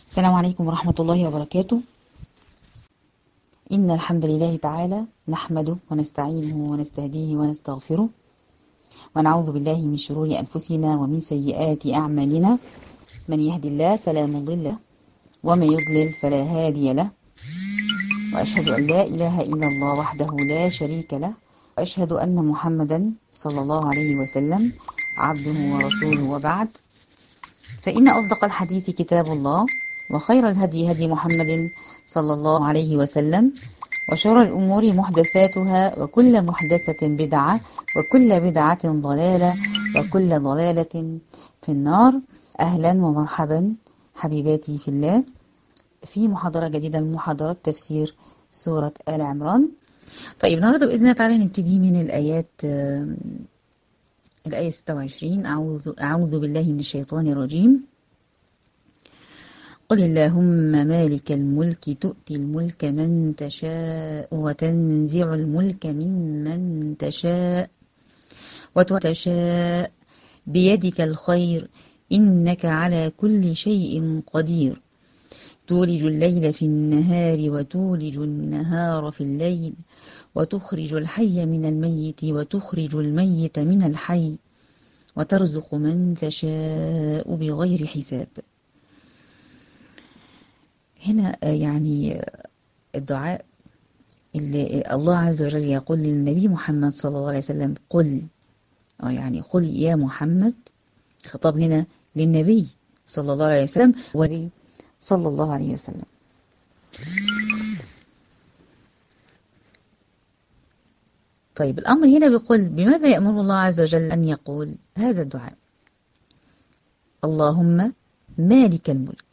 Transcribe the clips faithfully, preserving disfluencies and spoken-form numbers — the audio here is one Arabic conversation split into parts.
السلام عليكم ورحمة الله وبركاته. إن الحمد لله تعالى نحمده ونستعينه ونستهديه ونستغفره، ونعوذ بالله من شرور أنفسنا ومن سيئات أعمالنا. من يهد الله فلا مضل له، ومن يضلل فلا هادي له. وأشهد أن لا إله إلا الله وحده لا شريك له، وأشهد أن محمدا صلى الله عليه وسلم عبده ورسوله. وبعد، فإن أصدق الحديث كتاب الله، وخير الهدي هدي محمد صلى الله عليه وسلم، وشر الأمور محدثاتها، وكل محدثة بدعة، وكل بدعة ضلالة، وكل ضلالة في النار. أهلا ومرحبا حبيباتي في الله، في محاضرة جديدة من محاضرات تفسير سورة آل عمران. طيب، النهاردة بإذن الله تعالى نبتدي من الآيات الآية ستة وعشرين. أعوذ, أعوذ بالله من الشيطان الرجيم. قل اللهم مالك الملك تؤتي الملك من تشاء، وتنزع الملك ممن تشاء، وتشاء بيدك الخير إنك على كل شيء قدير. تولج الليل في النهار وتولج النهار في الليل، وتخرج الحي من الميت وتخرج الميت من الحي، وترزق من تشاء بغير حساب. هنا يعني الدعاء اللي الله عز وجل يقول للنبي محمد صلى الله عليه وسلم قل، يعني قل يا محمد، خطاب هنا للنبي صلى الله عليه وسلم والنبي صلى الله عليه وسلم. طيب، الأمر هنا بيقول بماذا يأمر الله عز وجل أن يقول هذا الدعاء؟ اللهم مالك الملك.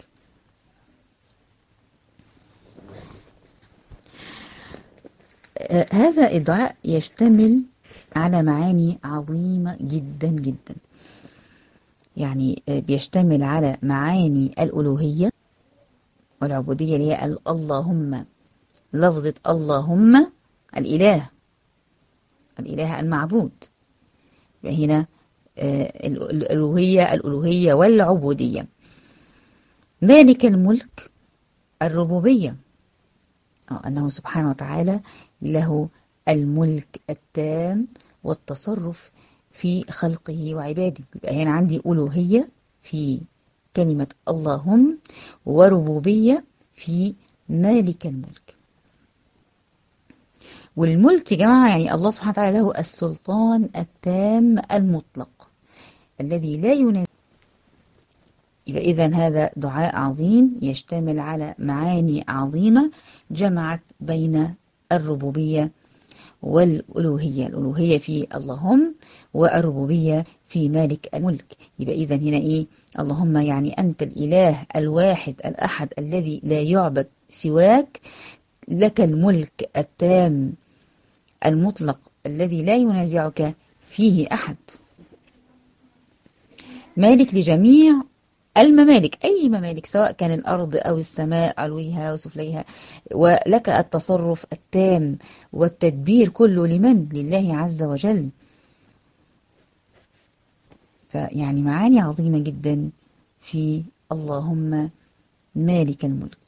آه هذا الدعاء يشتمل على معاني عظيمة جدا جدا. يعني آه بيشتمل على معاني الألوهية والعبودية، اللي هي اللهم، لفظة اللهم الإله، الإله المعبود. هنا آه الألوهية الألوهية والعبودية. مالك الملك الربوبية، أنه سبحانه وتعالى له الملك التام والتصرف في خلقه وعباده. يبقى هنا عندي ألوهية في كلمة اللهم، وربوبية في مالك الملك. والملك يا جماعة يعني الله سبحانه وتعالى له السلطان التام المطلق الذي لا ينازع. يبقى إذن هذا دعاء عظيم يشتمل على معاني عظيمة جمعت بين الربوبية والألوهية، الألوهية في اللهم والربوبية في مالك الملك. يبقى إذن هنا إيه؟ اللهم يعني أنت الإله الواحد الأحد الذي لا يعبد سواك، لك الملك التام المطلق الذي لا ينازعك فيه أحد، مالك لجميع الممالك، أي ممالك سواء كان الأرض أو السماء علويها وسفليها، ولك التصرف التام والتدبير كله لمن؟ لله عز وجل. فيعني معاني عظيمة جدا في اللهم مالك الملك.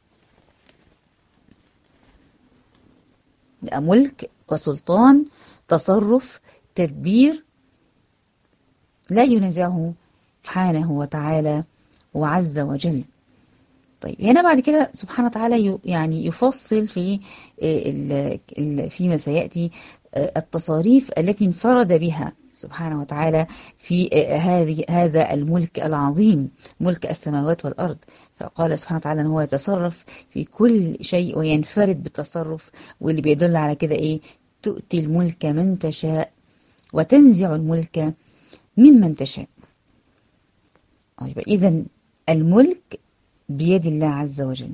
ملك وسلطان، تصرف، تدبير، لا ينازعه سبحانه وتعالى وعز وجل. طيب، هنا بعد كده سبحانه وتعالى يعني يفصل في فيما سيأتي التصاريف التي انفرد بها سبحانه وتعالى في هذه هذا الملك العظيم، ملك السماوات والأرض. فقال سبحانه وتعالى أن هو يتصرف في كل شيء وينفرد بالتصرف، واللي بيدل على كده إيه؟ تؤتي الملك من تشاء، وتنزع الملك ممن تشاء. يبقى إذن الملك بيد الله عز وجل،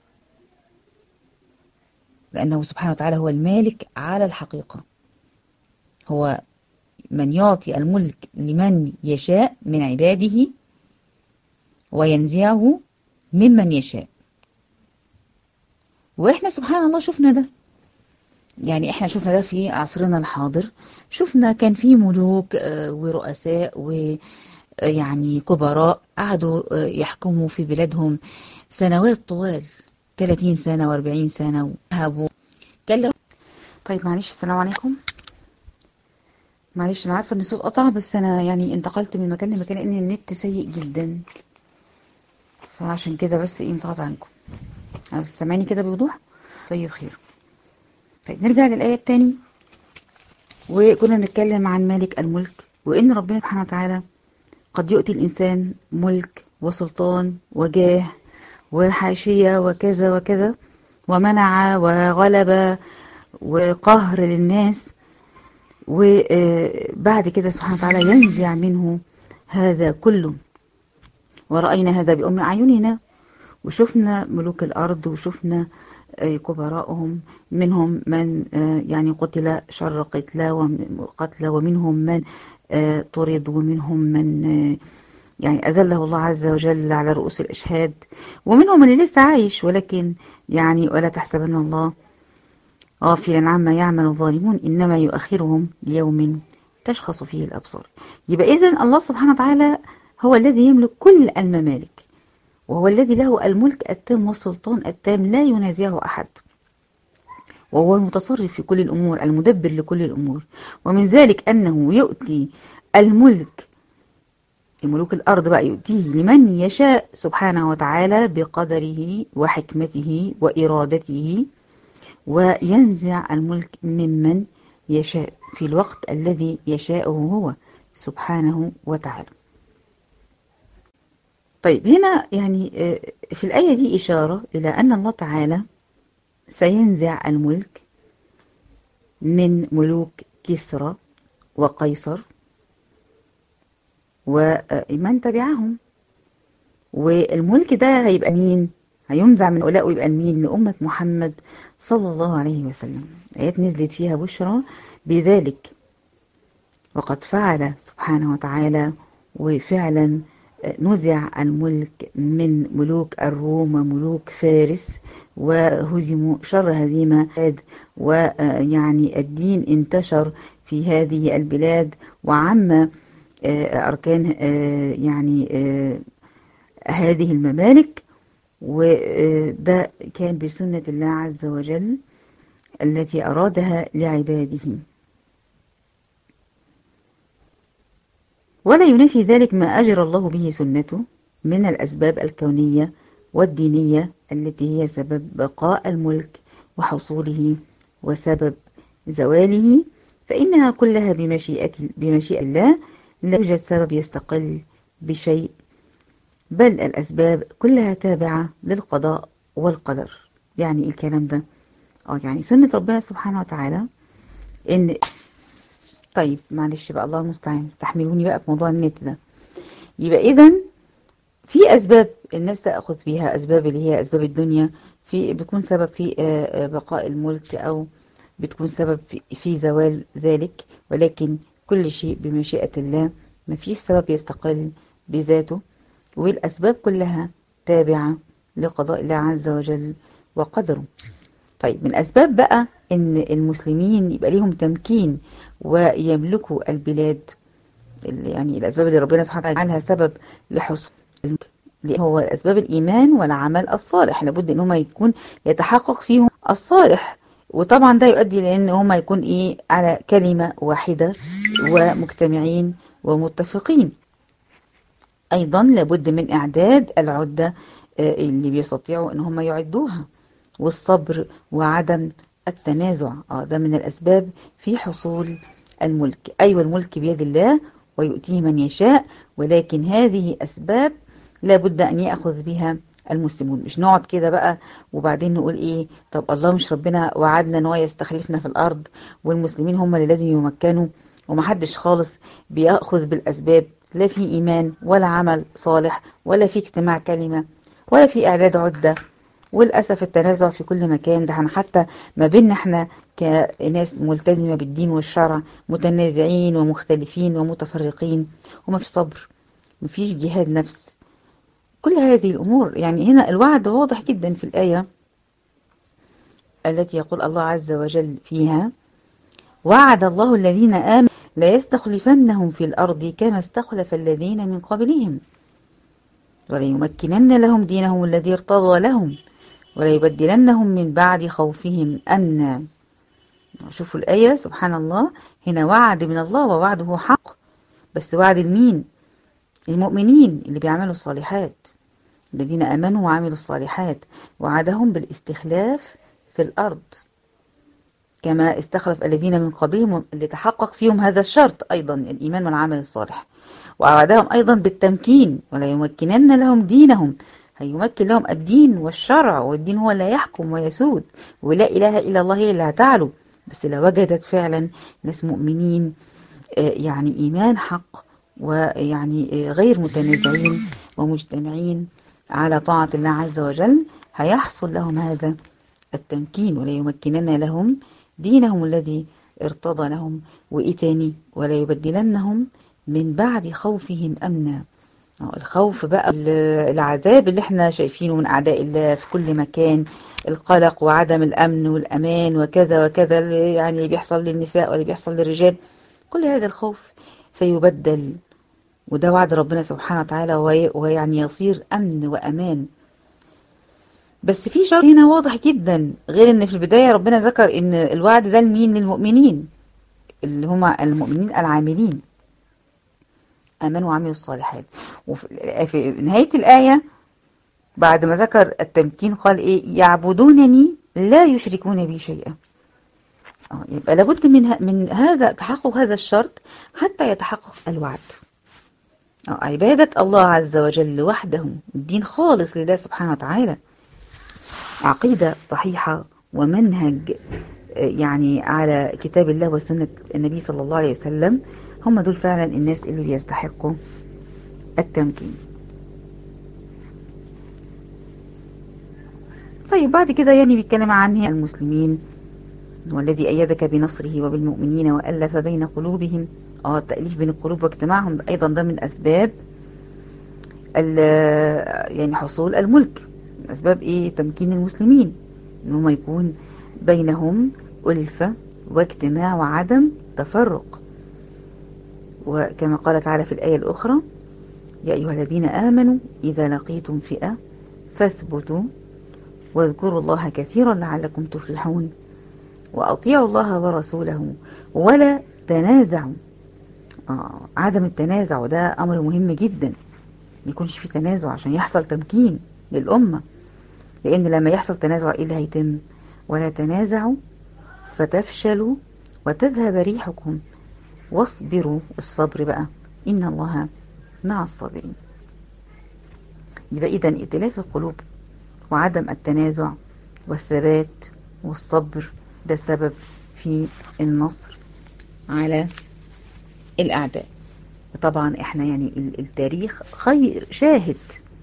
لأنه سبحانه وتعالى هو المالك على الحقيقة، هو من يعطي الملك لمن يشاء من عباده وينزعه ممن يشاء. وإحنا سبحان الله شفنا ده، يعني إحنا شفنا ده في عصرنا الحاضر. شفنا كان في ملوك ورؤساء و يعني كبراء قعدوا يحكموا في بلادهم سنوات طوال، ثلاثين سنة وأربعين سنة، وهبوا كلهم. طيب معلش، السلام عليكم. معلش انا عارفه ان الصوت قطع، بس انا يعني انتقلت من مكان لمكان لان النت سيء جدا، فعشان كده بس ايه انتقلت عنكم. سامعيني كده بوضوح؟ طيب خير. طيب نرجع للآية التاني، وكنا نتكلم عن مالك الملك، وإن ربنا سبحانه وتعالى قد يؤتي الإنسان ملك وسلطان وجاه وحاشية وكذا وكذا، ومنع وغلب وقهر للناس، وبعد كده سبحانه وتعالى ينزع منه هذا كله. ورأينا هذا بأم أعيننا، وشفنا ملوك الأرض، وشفنا كبراءهم، منهم من يعني قتل شر قتلى، ومنهم من طرد، ومنهم من يعني أذله الله عز وجل على رؤوس الأشهاد، ومنهم من لسه عايش، ولكن يعني ولا تحسبن الله غافلا عما يعمل الظالمون، إنما يؤخرهم ليوم تشخص فيه الأبصار. يبقى إذن الله سبحانه وتعالى هو الذي يملك كل الممالك، وهو الذي له الملك التام والسلطان التام لا ينازعه أحد، وهو المتصرف في كل الأمور، المدبر لكل الأمور. ومن ذلك أنه يؤتي الملك، الملوك الأرض بقى، يؤتيه لمن يشاء سبحانه وتعالى بقدره وحكمته وإرادته، وينزع الملك ممن يشاء في الوقت الذي يشاءه هو سبحانه وتعالى. طيب هنا يعني في الآية دي إشارة إلى أن الله تعالى سينزع الملك من ملوك كسرى وقيصر ومن تبعهم، والملك ده هيبقى مين؟ هينزع من هؤلاء ويبقى مين؟ لأمة محمد صلى الله عليه وسلم. آيات نزلت فيها بشرى بذلك، وقد فعل سبحانه وتعالى، وفعلا نزع الملك من ملوك الروم وملوك فارس، وهزموا شر هزيمة، ويعني الدين انتشر في هذه البلاد وعم أركان يعني هذه الممالك، وده كان بسنة الله عز وجل التي أرادها لعباده. ولا ينافي ذلك ما أجرى الله به سنته من الأسباب الكونية والدينية التي هي سبب بقاء الملك وحصوله وسبب زواله، فإنها كلها بمشيئة, بمشيئة الله، لا يوجد سبب يستقل بشيء، بل الأسباب كلها تابعة للقضاء والقدر. يعني الكلام ده اه يعني سنة ربنا سبحانه وتعالى إن طيب معلش بقى، الله المستعان، استحملوني بقى في موضوع النت ده. يبقى إذن في أسباب الناس تأخذ بيها، أسباب اللي هي أسباب الدنيا، في بيكون سبب في بقاء الملك، أو بتكون سبب في, في زوال ذلك، ولكن كل شيء بمشيئة الله، ما فيش سبب يستقل بذاته، والأسباب كلها تابعة لقضاء الله عز وجل وقدره. طيب من أسباب بقى إن المسلمين يبقى ليهم تمكين ويملكوا البلاد، يعني الأسباب اللي ربنا سبحانه وتعالى جعلها سبب لحصول هو أسباب الإيمان والعمل الصالح، لابد إن هم يكون يتحقق فيهم الصالح، وطبعا ده يؤدي لأن هم يكون إيه على كلمة واحدة ومجتمعين ومتفقين. أيضا لابد من إعداد العدة اللي بيستطيعوا إن هم يعدوها، والصبر وعدم التنازع، آه ده من الأسباب في حصول الملك. أيوة الملك بيد الله ويؤتيه من يشاء، ولكن هذه أسباب لابد أن يأخذ بها المسلمون. مش نقعد كده بقى وبعدين نقول إيه، طب الله مش ربنا وعدنا إن هو يستخلفنا في الأرض والمسلمين هم اللي لازم يمكنوا، ومحدش خالص بيأخذ بالأسباب، لا في إيمان ولا عمل صالح ولا في اجتماع كلمة ولا في إعداد عدة، وللأسف التنازع في كل مكان. ده احنا حتى ما بيننا احنا كناس ملتزمة بالدين والشرع متنازعين ومختلفين ومتفرقين، وما فيش صبر، ما فيش جهاد نفس، كل هذه الأمور. يعني هنا الوعد واضح جدا في الآية التي يقول الله عز وجل فيها: وعد الله الذين آمنوا لا يستخلفنهم في الأرض كما استخلف الذين من قبلهم وليمكنن لهم دينهم الذي ارتضى لهم وليبدلنهم من بعد خوفهم أمنا. شوفوا الآية، سبحان الله، هنا وعد من الله ووعده حق، بس وعد المين؟ المؤمنين اللي بيعملوا الصالحات، الذين آمنوا وعملوا الصالحات، وعدهم بالاستخلاف في الأرض كما استخلف الذين من قبلهم اللي تحقق فيهم هذا الشرط أيضا، الإيمان والعمل الصالح. ووعدهم أيضا بالتمكين، ولا يمكنن لهم دينهم، هيمكن لهم الدين والشرع، والدين هو اللي يحكم ويسود، ولا إله إلا الله هي اللي هتعلو. بس لو وجدت فعلا ناس مؤمنين يعني إيمان حق، ويعني غير متنازعين ومجتمعين على طاعة الله عز وجل، هيحصل لهم هذا التمكين. ولا يمكنن لهم دينهم الذي ارتضى لهم، وإيه تاني؟ ولا يبدلنهم من بعد خوفهم أمنا. الخوف بقى العذاب اللي احنا شايفينه من أعداء الله في كل مكان، القلق وعدم الأمن والأمان وكذا وكذا، اللي يعني اللي بيحصل للنساء واللي بيحصل للرجال، كل هذا الخوف سيبدل، وده وعد ربنا سبحانه وتعالى، ويعني يصير أمن وأمان. بس في شرط هنا واضح جدا، غير ان في البداية ربنا ذكر ان الوعد ده لمين؟ للمؤمنين اللي هم المؤمنين العاملين، آمنوا وعملوا الصالحات. وفي نهاية الآية بعد ما ذكر التمكين قال ايه؟ يعبدونني لا يشركون بي شيئا. يبقى لابد من من هذا تحقق هذا الشرط حتى يتحقق الوعد. عبادة الله عز وجل وحده، الدين خالص لله سبحانه وتعالى، عقيدة صحيحة ومنهج يعني على كتاب الله وسنة النبي صلى الله عليه وسلم، هم دول فعلا الناس اللي بيستحقوا التمكين. طيب بعد كده يعني بيتكلم عن المسلمين، والذي أيدك بنصره وبالمؤمنين وألف بين قلوبهم. اه التأليف بين القلوب واجتماعهم أيضا ده من أسباب يعني حصول الملك، من أسباب إيه؟ تمكين المسلمين، إن هم يكون بينهم ألفة واجتماع وعدم تفرق. وكما قال تعالى في الآية الأخرى: يا أيها الذين آمنوا إذا لقيتم فئة فاثبتوا واذكروا الله كثيرا لعلكم تفلحون وأطيعوا الله ورسوله ولا تنازعوا. آه عدم التنازع ده أمر مهم جدا، يكونش في تنازع عشان يحصل تمكين للأمة، لأن لما يحصل تنازع إيه اللي هيتم؟ ولا تنازعوا فتفشلوا وتذهب ريحكم واصبروا، الصبر بقى إن الله مع الصابرين. يبقى إذن ائتلاف القلوب وعدم التنازع والثبات والصبر ده سبب في النصر على الأعداء. طبعا احنا يعني التاريخ خير شاهد،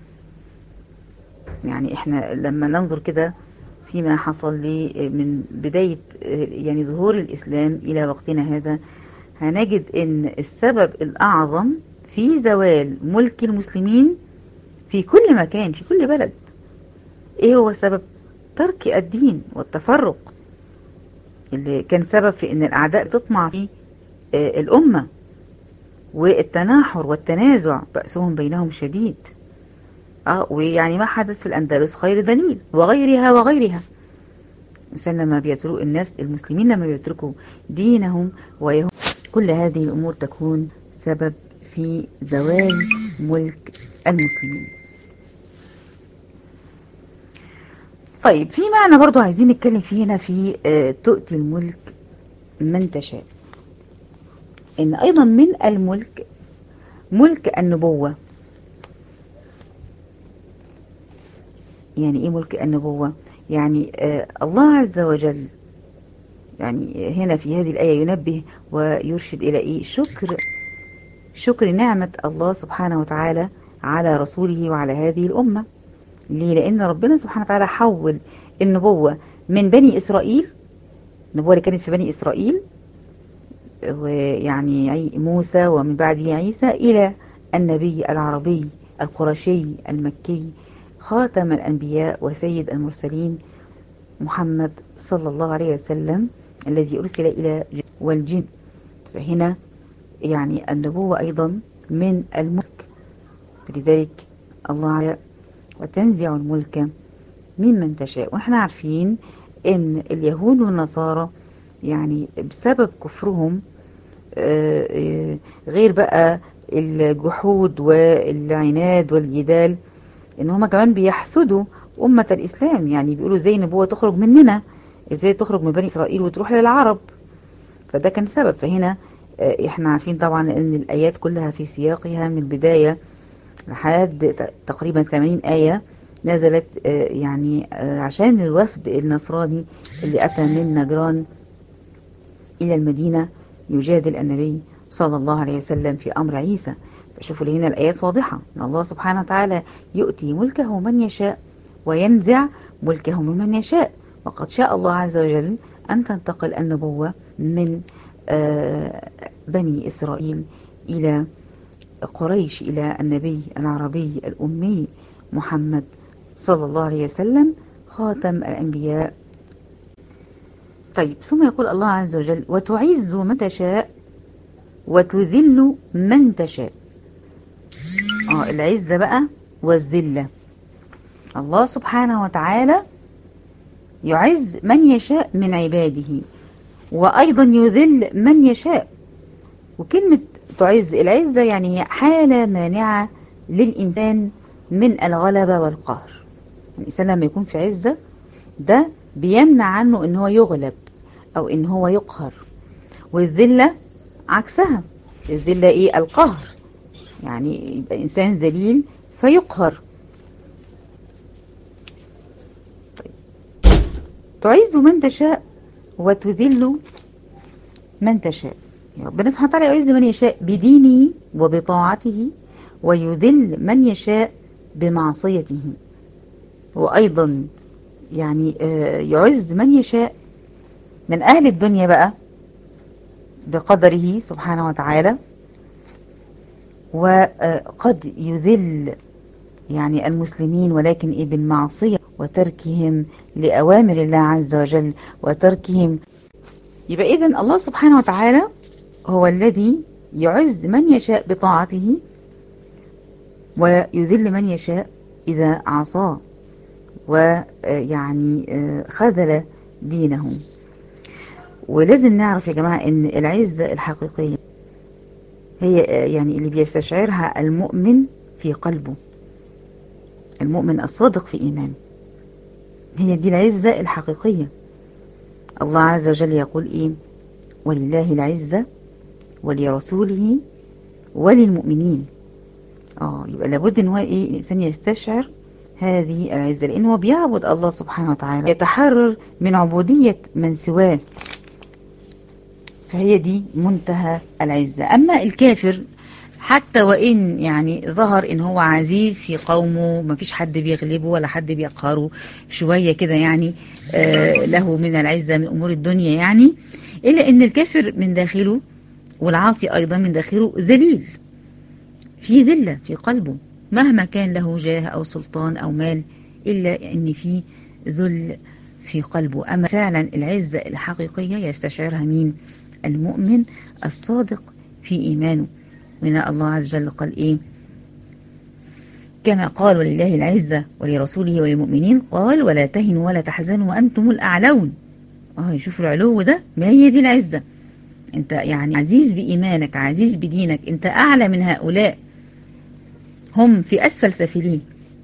يعني احنا لما ننظر كده فيما حصل لي من بداية يعني ظهور الإسلام إلى وقتنا هذا، هنجد ان السبب الأعظم في زوال ملك المسلمين في كل مكان في كل بلد ايه هو السبب؟ ترك الدين والتفرق، اللي كان سبب في ان الأعداء تطمع في الأمة، والتناحر والتنازع بأسهم بينهم شديد. اه ويعني ما حدث في الأندلس خير دليل، وغيرها وغيرها. الإنسان لما بيترك الناس المسلمين لما بيتركوا دينهم ويهم، كل هذه الأمور تكون سبب في زوال ملك المسلمين. طيب في معنى برضو عايزين نتكلم فيه هنا في آه تؤتي الملك من تشاء، إن أيضا من الملك ملك النبوة. يعني إيه ملك النبوة؟ يعني آه الله عز وجل يعني هنا في هذه الآية ينبه ويرشد إلى إيه؟ شكر شكر نعمة الله سبحانه وتعالى على رسوله وعلى هذه الأمة. ليه؟ لأن ربنا سبحانه وتعالى حول النبوة من بني إسرائيل، النبوة اللي كانت في بني إسرائيل ويعني موسى ومن بعده عيسى، إلى النبي العربي القرشي المكي خاتم الأنبياء وسيد المرسلين محمد صلى الله عليه وسلم الذي أرسل إلى والجن. فهنا يعني النبوة أيضا من الملك، لذلك الله وتنزع الملك ممن تشاء. واحنا عارفين ان اليهود والنصارى يعني بسبب كفرهم غير بقى الجحود والعناد والجدال، ان هم كمان بيحسدوا أمة الإسلام، يعني بيقولوا ازاي النبوة تخرج مننا، ازاي تخرج من بني إسرائيل وتروح للعرب. فده كان سبب. فهنا احنا عارفين طبعا ان الآيات كلها في سياقها من البداية لحد تقريبا ثمانين آية نزلت يعني عشان الوفد النصراني اللي أتى من نجران إلى المدينة يجادل النبي صلى الله عليه وسلم في أمر عيسى. فشوفوا هنا الآيات واضحة أن الله سبحانه وتعالى يؤتي ملكه من يشاء وينزع ملكه ممن يشاء، وقد شاء الله عز وجل أن تنتقل النبوة من بني إسرائيل إلى قريش، إلى النبي العربي الأمي محمد صلى الله عليه وسلم خاتم الأنبياء. طيب، ثم يقول الله عز وجل وتعز من تشاء وتذل من تشاء. اه العزة بقى والذلة، الله سبحانه وتعالى يعز من يشاء من عباده وأيضا يذل من يشاء. وكلمة تعز، العزة يعني هي حالة مانعة للإنسان من الغلبة والقهر. الإنسان لما يكون في عزة ده بيمنع عنه إن هو يغلب أو إن هو يقهر. والذلة عكسها، الذلة إيه؟ القهر، يعني يبقى إنسان ذليل فيقهر. طيب. تعز من تشاء وتذل من تشاء. ربنا سبحانه وتعالى يعز من يشاء بدينه وبطاعته ويذل من يشاء بمعصيته، وأيضا يعني يعز من يشاء من أهل الدنيا بقى بقدره سبحانه وتعالى، وقد يذل يعني المسلمين ولكن إيه؟ بالمعصية وتركهم لأوامر الله عز وجل وتركهم. يبقى إذن الله سبحانه وتعالى هو الذي يعز من يشاء بطاعته ويذل من يشاء إذا عصاه ويعني خذل دينه. ولازم نعرف يا جماعة ان العزة الحقيقية هي يعني اللي بيستشعرها المؤمن في قلبه، المؤمن الصادق في إيمانه، هي دي العزة الحقيقية. الله عز وجل يقول ايه؟ ولله العزة ولرسوله وللمؤمنين. اه يبقى لابد ان هو ايه؟ الانسان يستشعر هذه العزة، لانه هو بيعبد الله سبحانه وتعالى، يتحرر من عبودية من سواه، فهي دي منتهى العزة. أما الكافر حتى وإن يعني ظهر إن هو عزيز في قومه، ما فيش حد بيغلبه ولا حد بيقهره، شوية كده يعني آه له من العزة من أمور الدنيا يعني، إلا إن الكافر من داخله والعاصي أيضا من داخله ذليل، في ذلة في قلبه مهما كان له جاه أو سلطان أو مال، إلا إن في ذل في قلبه. أما فعلا العزة الحقيقية يستشعرها مين؟ المؤمن الصادق في إيمانه. من الله عز وجل قال إيه؟ كما قال ولله العزة ولرسوله وللمؤمنين قال ولا تهنوا ولا تحزنوا وأنتم الأعلون. اه يشوفوا العلو ده، ما هي دي العزة؟ انت يعني عزيز بإيمانك، عزيز بدينك، انت أعلى من هؤلاء، هم في أسفل سافلين.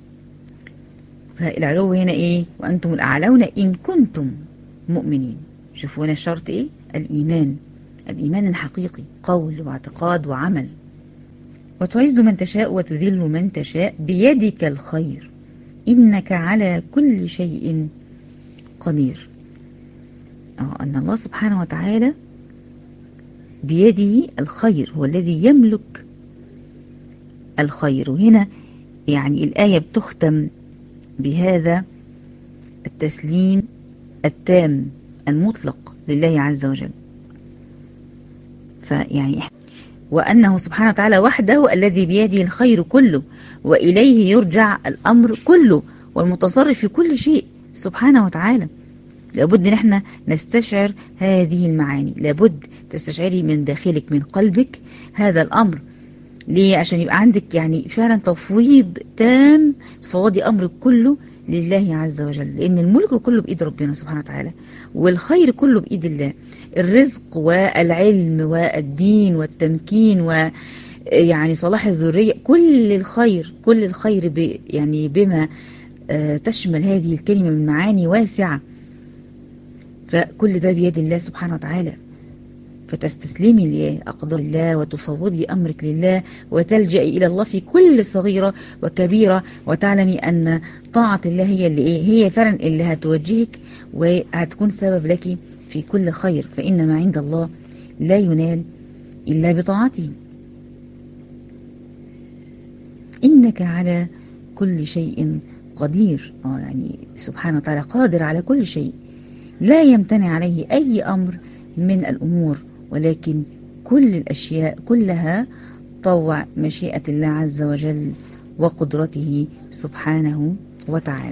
فالعلو هنا إيه؟ وأنتم الأعلون إن كنتم مؤمنين. شوفوا هنا الشرط إيه؟ الإيمان، الإيمان الحقيقي، قول واعتقاد وعمل. وتعز من تشاء وتذل من تشاء بيدك الخير إنك على كل شيء قدير. أه أن الله سبحانه وتعالى بيده الخير، هو الذي يملك الخير. وهنا يعني الآية بتختم بهذا التسليم التام المطلق لله عز وجل. فيعني وأنه سبحانه وتعالى وحده الذي بيده الخير كله وإليه يرجع الأمر كله، والمتصرف في كل شيء سبحانه وتعالى. لابد ان احنا نستشعر هذه المعاني، لابد تستشعري من داخلك من قلبك هذا الامر. ليه؟ عشان يبقى عندك يعني فعلا تفويض تام، تفوضي امرك كله لله عز وجل، لان الملك كله بايد ربنا سبحانه وتعالى، والخير كله بايد الله. الرزق والعلم والدين والتمكين و يعني صلاح الذرية، كل الخير كل الخير ب يعني بما آه تشمل هذه الكلمة من معاني واسعة، فكل ده بيد الله سبحانه وتعالى. فتستسلمي لأقدار الله وتفوضي أمرك لله وتلجئي إلى الله في كل صغيرة وكبيرة، وتعلمي أن طاعة الله هي اللي إيه هي فعلا اللي هتوجهك وهتكون سبب لك في كل خير، فإن ما عند الله لا ينال إلا بطاعته. إنك على كل شيء قدير، آه يعني سبحانه وتعالى قادر على كل شيء، لا يمتنع عليه أي أمر من الأمور، ولكن كل الأشياء كلها طوع مشيئة الله عز وجل وقدرته سبحانه وتعالى.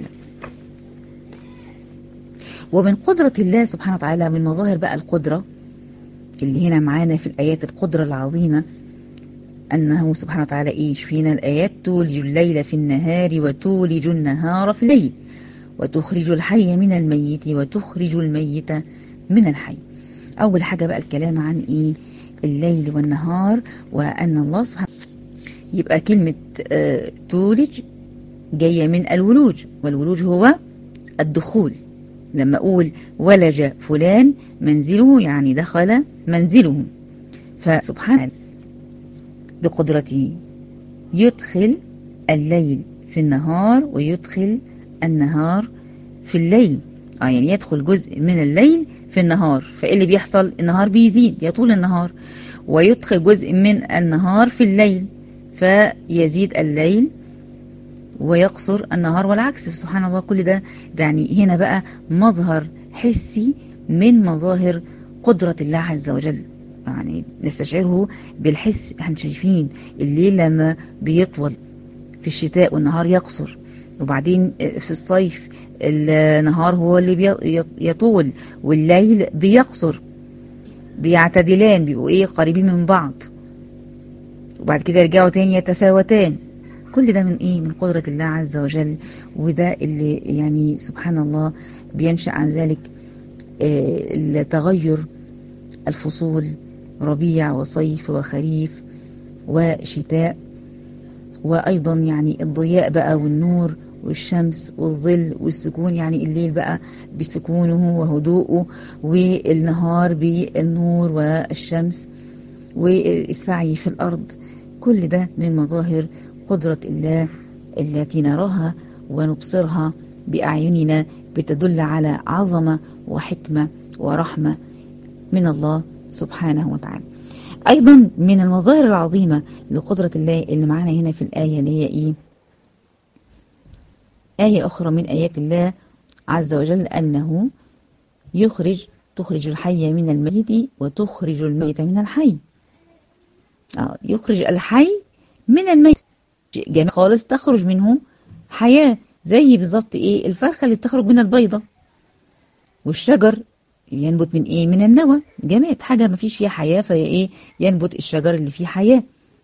ومن قدرة الله سبحانه وتعالى، من مظاهر بقى القدرة اللي هنا معانا في الآيات، القدرة العظيمة، أنه سبحانه وتعالى إيش فينا الآيات تولج الليل في النهار وتولج النهار في الليل وتخرج الحي من الميت وتخرج الميت من الحي. أول حاجة بقى الكلام عن إيه الليل والنهار، وأن الله سبحانه يبقى كلمة آه تولج جاية من الولوج، والولوج هو الدخول. لما أقول ولج فلان منزله يعني دخل منزله، فسبحانه بقدرته يدخل الليل في النهار ويدخل النهار في الليل، آه يعني يدخل جزء من الليل في النهار، فإيه اللي بيحصل؟ النهار بيزيد يطول النهار، ويدخل جزء من النهار في الليل فيزيد الليل ويقصر النهار، والعكس. سبحان الله، كل ده يعني هنا بقى مظهر حسي من مظاهر قدرة الله عز وجل، يعني نستشعره بالحس. احنا شايفين الليل لما بيطول في الشتاء والنهار يقصر، وبعدين في الصيف النهار هو اللي يطول والليل بيقصر، بيعتدلان، بيبقوا ايه قريبين من بعض، وبعد كده يرجعوا تاني يتفاوتان. كل ده من ايه؟ من قدرة الله عز وجل. وده اللي يعني سبحان الله بينشأ عن ذلك اه تغير الفصول، ربيع وصيف وخريف وشتاء، وأيضا يعني الضياء بقى والنور والشمس والظل والسكون، يعني الليل بقى بسكونه وهدوءه، والنهار بالنور والشمس والسعي في الأرض. كل ده من مظاهر قدرة الله التي نراها ونبصرها بأعيننا، بتدل على عظمة وحكمة ورحمة من الله سبحانه وتعالى. أيضا من المظاهر العظيمة لقدرة الله اللي معانا هنا في الآية، اللي هي إيه؟ آية أخرى من آيات الله عز وجل، أنه يخرج تخرج الحي من الميت وتخرج الميت من الحي. آه يخرج الحي من الميت، جميل خالص، تخرج منه حياة، زي بالظبط إيه الفرخة اللي بتخرج من البيضة، والشجر ينبت من ايه؟ من النوى، جماد، حاجة ما فيش فيها حياة فايه ينبت الشجر اللي فيه حياة،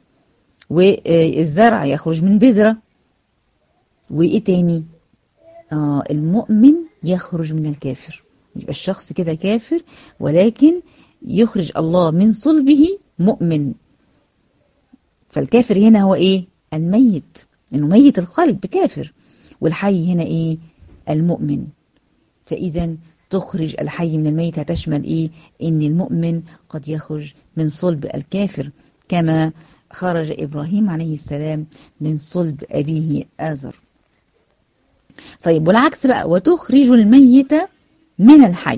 والزرع يخرج من بذرة. وايه تاني؟ آه المؤمن يخرج من الكافر، يبقى الشخص كده كافر ولكن يخرج الله من صلبه مؤمن. فالكافر هنا هو ايه؟ الميت، انه ميت القلب كافر، والحي هنا ايه؟ المؤمن. فاذا تخرج الحي من الميت هتشمل ايه؟ ان المؤمن قد يخرج من صلب الكافر، كما خرج ابراهيم عليه السلام من صلب ابيه آزر. طيب والعكس بقى، وتخرج الميت من الحي.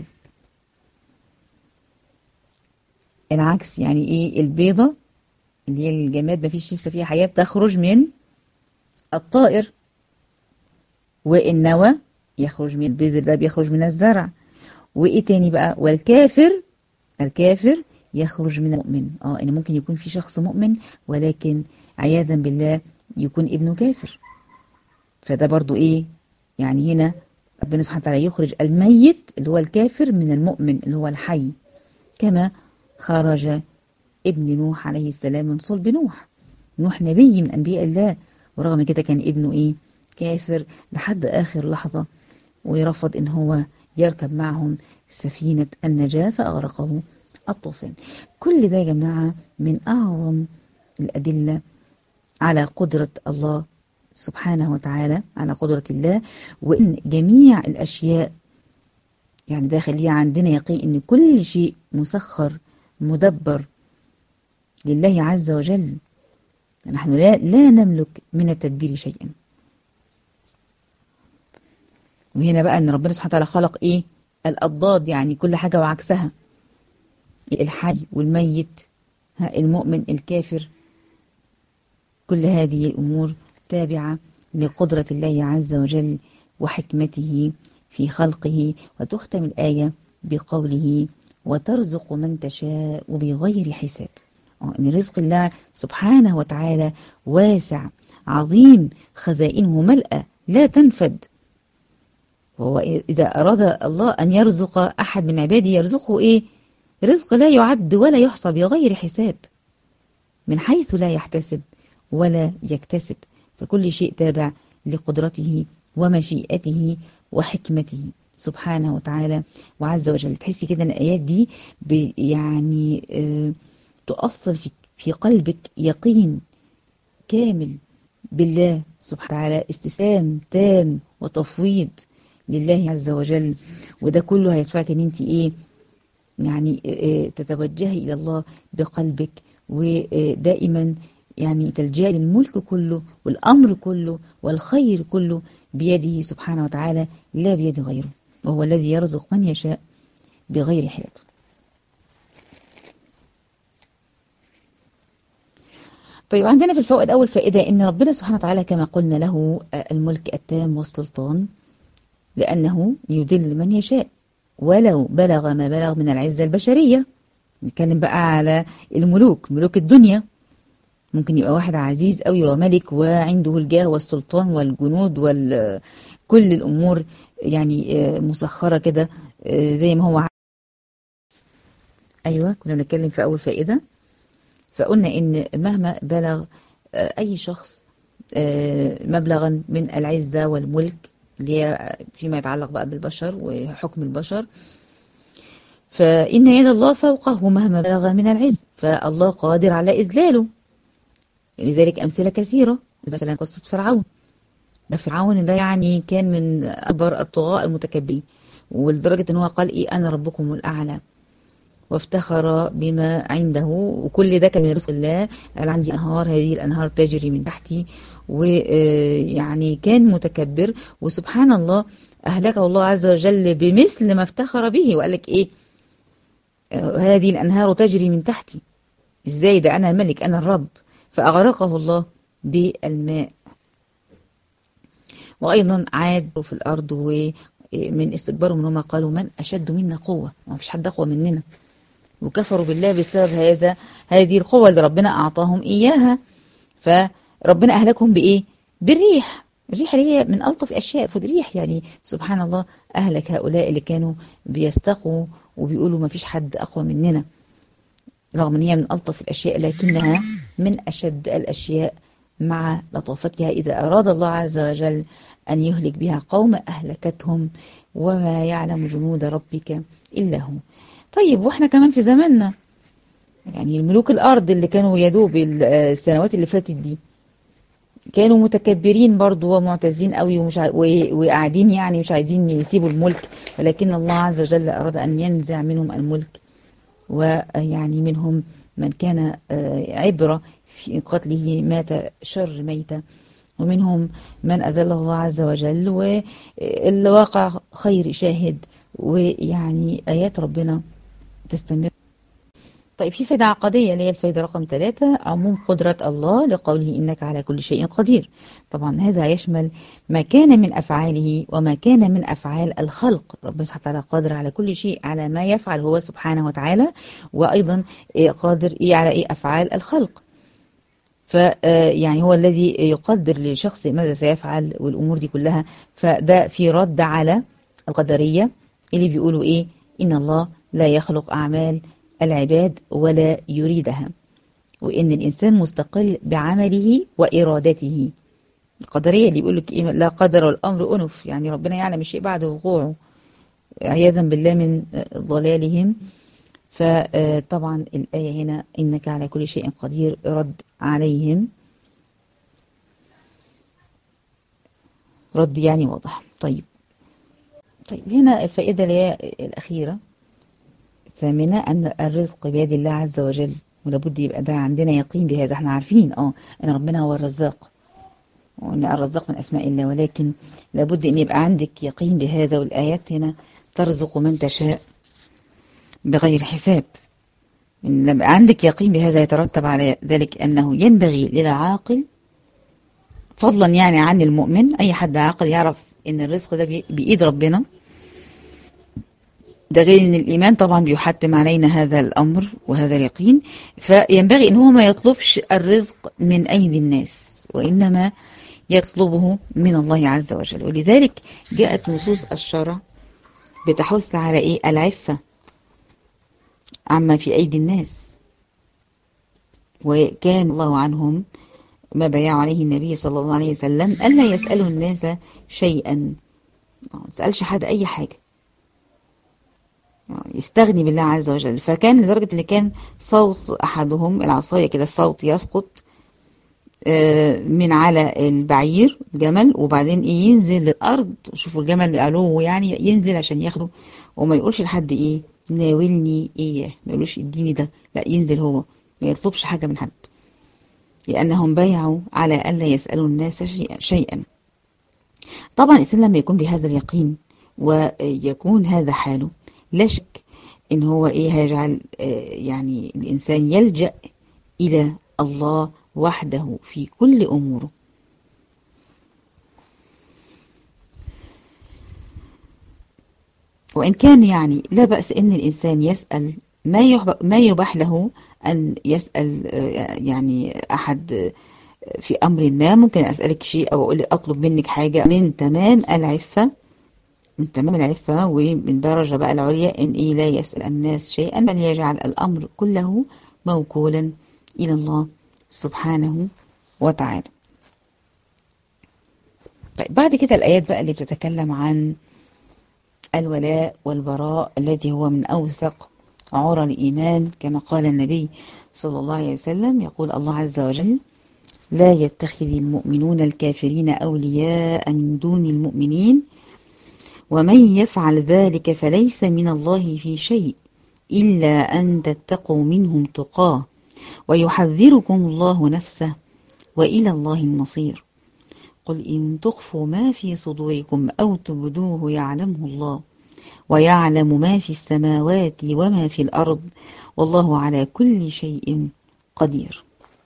العكس يعني ايه؟ البيضة اللي هي الجماد ما فيش لسه فيها حياة بتخرج من الطائر، والنوى يخرج من البذر، ده بيخرج من الزرع. وايه تاني بقى؟ والكافر، الكافر يخرج من المؤمن. اه ان ممكن يكون في شخص مؤمن ولكن عياذا بالله يكون ابنه كافر، فده برضو ايه؟ يعني هنا ربنا سبحانه وتعالى يخرج الميت اللي هو الكافر من المؤمن اللي هو الحي، كما خرج ابن نوح عليه السلام من صلب نوح. نوح نبي من أنبياء الله، ورغم كده كان ابنه إيه؟ كافر لحد آخر لحظة، ورفض إن هو يركب معهم سفينة النجاة فأغرقه الطوفان. كل ده يا جماعة من أعظم الأدلة على قدرة الله سبحانه وتعالى، على قدرة الله، وإن جميع الأشياء يعني ده خليها عندنا يقين إن كل شيء مسخر مدبر لله عز وجل. نحن لا, لا نملك من التدبير شيئا. وهنا بقى ان ربنا سبحانه وتعالى خلق ايه؟ الأضداد، يعني كل حاجة وعكسها، الحي والميت، المؤمن الكافر، كل هذه الأمور تابعة لقدرة الله عز وجل وحكمته في خلقه. وتختم الآية بقوله وترزق من تشاء بغير حساب. ان رزق الله سبحانه وتعالى واسع عظيم، خزائنه ملأى لا تنفد. وهو إذا أراد الله أن يرزق أحد من عباده يرزقه إيه؟ رزق لا يعد ولا يحصى بغير حساب، من حيث لا يحتسب ولا يكتسب. فكل شيء تابع لقدرته ومشيئته وحكمته سبحانه وتعالى وعز وجل. تحسي كده ان الآيات دي يعني آه تؤصل في في قلبك يقين كامل بالله سبحانه وتعالى، استسلام تام وتفويض لله عز وجل. وده كله هيدفعك ان انت ايه؟ يعني إيه تتوجهي الى الله بقلبك، ودائما يعني تلجئي للملك كله والامر كله والخير كله بيده سبحانه وتعالى لا بيد غيره، وهو الذي يرزق من يشاء بغير حساب. طيب عندنا في الفوائد أول فائدة إن ربنا سبحانه وتعالى كما قلنا له الملك التام والسلطان، لأنه يذل من يشاء ولو بلغ ما بلغ من العزة البشرية. نتكلم بقى على الملوك، ملوك الدنيا. ممكن يبقى واحد عزيز قوي وملك وعنده الجاه والسلطان والجنود وكل الأمور يعني مسخرة كده زي ما هو. أيوة كنا بنتكلم في أول فائدة، فقلنا إن مهما بلغ أي شخص مبلغا من العزة والملك اللي هي فيما يتعلق بقى بالبشر وحكم البشر، فإن يد الله فوقه مهما بلغ من العز، فالله قادر على إذلاله. لذلك أمثلة كثيرة، مثلا قصة فرعون. ده فرعون ده يعني كان من أكبر الطغاة المتكبرين، ولدرجة أنه قال إيه أنا ربكم الأعلى، وافتخر بما عنده، وكل ده كان من رزق الله. قال عندي أنهار، هذه الأنهار تجري من تحتي، ويعني كان متكبر. وسبحان الله أهلكه الله عز وجل بمثل ما افتخر به، وقال لك إيه هذه الأنهار تجري من تحتي، إزاي ده أنا الملك أنا الرب، فأغرقه الله بالماء. وأيضا عاد في الأرض ومن استكبارهم منهم قالوا من أشد منا قوة، ما فيش حد أقوى مننا، وكفروا بالله بسبب هذا هذه القوة اللي ربنا أعطاهم إياها. فربنا أهلكهم بإيه؟ بالريح. الريح اللي هي من ألطف الأشياء، فالريح يعني سبحان الله أهلك هؤلاء اللي كانوا بيستقوا وبيقولوا ما فيش حد أقوى مننا، رغم أن هي من ألطف الأشياء لكنها من أشد الأشياء مع لطافتها. إذا أراد الله عز وجل أن يهلك بها قوم أهلكتهم، وما يعلم جنود ربك إلا هو. طيب واحنا كمان في زماننا، يعني الملوك الأرض اللي كانوا يدوب السنوات اللي فاتت دي كانوا متكبرين برضو ومعتزين قوي ومش ع... وقاعدين يعني مش عايزين يسيبوا الملك، ولكن الله عز وجل أراد أن ينزع منهم الملك. ويعني منهم من كان عبرة في قتله مات شر ميتة، ومنهم من أذله الله عز وجل، والواقع خير شاهد، ويعني آيات ربنا تستمر. طيب في فائدة عقدية اللي هي الفائدة رقم ثلاثة، عموم قدرة الله لقوله إنك على كل شيء قدير. طبعا هذا يشمل ما كان من أفعاله وما كان من أفعال الخلق. ربنا سبحانه وتعالى قادر على كل شيء، على ما يفعل هو سبحانه وتعالى، وأيضا قادر إيه على إيه أفعال الخلق. فيعني هو الذي يقدر لشخص ماذا سيفعل والأمور دي كلها. فده في رد على القدرية اللي بيقولوا إيه؟ إن الله لا يخلق أعمال العباد ولا يريدها، وإن الإنسان مستقل بعمله وإرادته. القدرية اللي بيقول لك إيه؟ لا قدر الأمر أنف، يعني ربنا يعلم الشيء بعد وقوعه، عياذا بالله من ضلالهم. فطبعا الآية هنا إنك على كل شيء قدير رد عليهم، رد يعني واضح. طيب طيب هنا الفائدة اللي هي الأخيرة الثامنة، أن الرزق بيد الله عز وجل، ولابد يبقى ده عندنا يقين بهذا. احنا عارفين اه ان ربنا هو الرزاق، وان الرزاق من اسماء الله، ولكن لابد ان يبقى عندك يقين بهذا. والآيات هنا ترزق من تشاء بغير حساب. لما عندك يقين بهذا يترتب على ذلك أنه ينبغي للعاقل، فضلا يعني عن المؤمن، أي حد عاقل يعرف أن الرزق ده بإيد ربنا. ده غير أن الإيمان طبعا بيحتم علينا هذا الأمر وهذا اليقين. فينبغي أنه ما يطلبش الرزق من أيدي الناس، وإنما يطلبه من الله عز وجل. ولذلك جاءت نصوص الشرع بتحث على إيه؟ العفة عما في أيدي الناس. وكان الله عنهم ما بايع عليه النبي صلى الله عليه وسلم ألا يسألوا الناس شيئا، ما تسألش حد أي حاجة، يستغني بالله عز وجل. فكان لدرجة ان كان صوت احدهم العصاية كده، الصوت يسقط من على البعير الجمل، وبعدين ايه ينزل للارض. شوفوا الجمل قالوه يعني ينزل عشان ياخده، وما يقولش لحد ايه ناولني ايه، ما يقولوش اديني ده، لا ينزل هو ما يطلبش حاجة من حد، لانهم بايعوا على الا يسألوا الناس شيئا. طبعا الانسان لما يكون بهذا اليقين ويكون هذا حاله، لا شك ان هو ايه هيجعل يعني الانسان يلجأ الى الله وحده في كل اموره. وان كان يعني لا بأس ان الانسان يسأل ما يباح ما يباح له ان يسأل يعني احد في امر ما. ممكن اسألك شيء او اقول اطلب منك حاجة من تمام العفة، من تمام العفة ومن درجة بقى العليا ان ايه لا يسأل الناس شيئا، بل يجعل الامر كله موكولا الى الله سبحانه وتعالى. طيب بعد كده الآيات بقى اللي بتتكلم عن الولاء والبراء الذي هو من أوثق عرى الإيمان، كما قال النبي صلى الله عليه وسلم، يقول الله عز وجل: لا يتخذ المؤمنون الكافرين أولياء من دون المؤمنين ومن يفعل ذلك فليس من الله في شيء إلا أن تتقوا منهم تقاه ويحذركم الله نفسه وإلى الله المصير. قل إن تخفوا ما في صدوركم أو تبدوه يعلمه الله ويعلم ما في السماوات وما في الأرض والله على كل شيء قدير.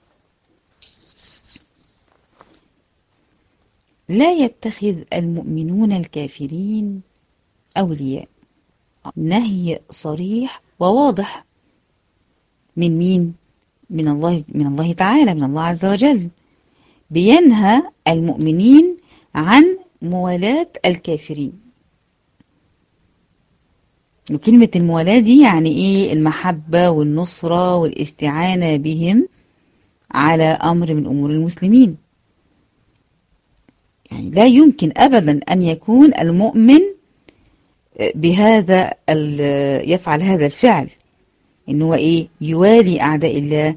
لا يتخذ المؤمنون الكافرين أولياء، نهي صريح وواضح من مين؟ من الله، من الله تعالى، من الله عز وجل، بينهى المؤمنين عن موالاة الكافرين. وكلمة الموالاة دي يعني ايه؟ المحبة والنصرة والاستعانة بهم على أمر من أمور المسلمين. يعني لا يمكن أبدا أن يكون المؤمن بهذا يفعل هذا الفعل، إن هو إيه؟ يوالي أعداء الله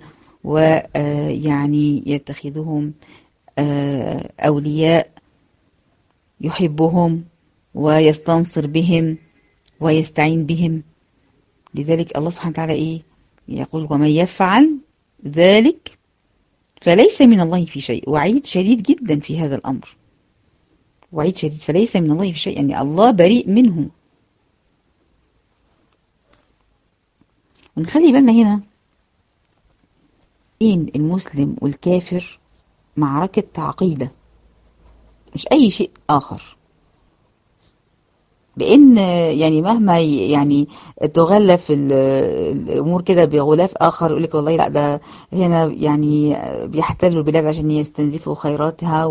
ويعني يتخذهم أولياء، يحبهم ويستنصر بهم ويستعين بهم. لذلك الله سبحانه وتعالى إيه؟ يقول: ومن يفعل ذلك فليس من الله في شيء. وعيد شديد جدا في هذا الأمر، وعيد شديد، فليس من الله في شيء، يعني الله بريء منه. ونخلي بالنا هنا بين المسلم والكافر معركة عقيدة، مش أي شيء آخر. لأن يعني مهما يعني تغلف ال- الأمور كده بغلاف آخر، يقول لك والله لا ده هنا يعني بيحتلوا البلاد عشان يستنزفوا خيراتها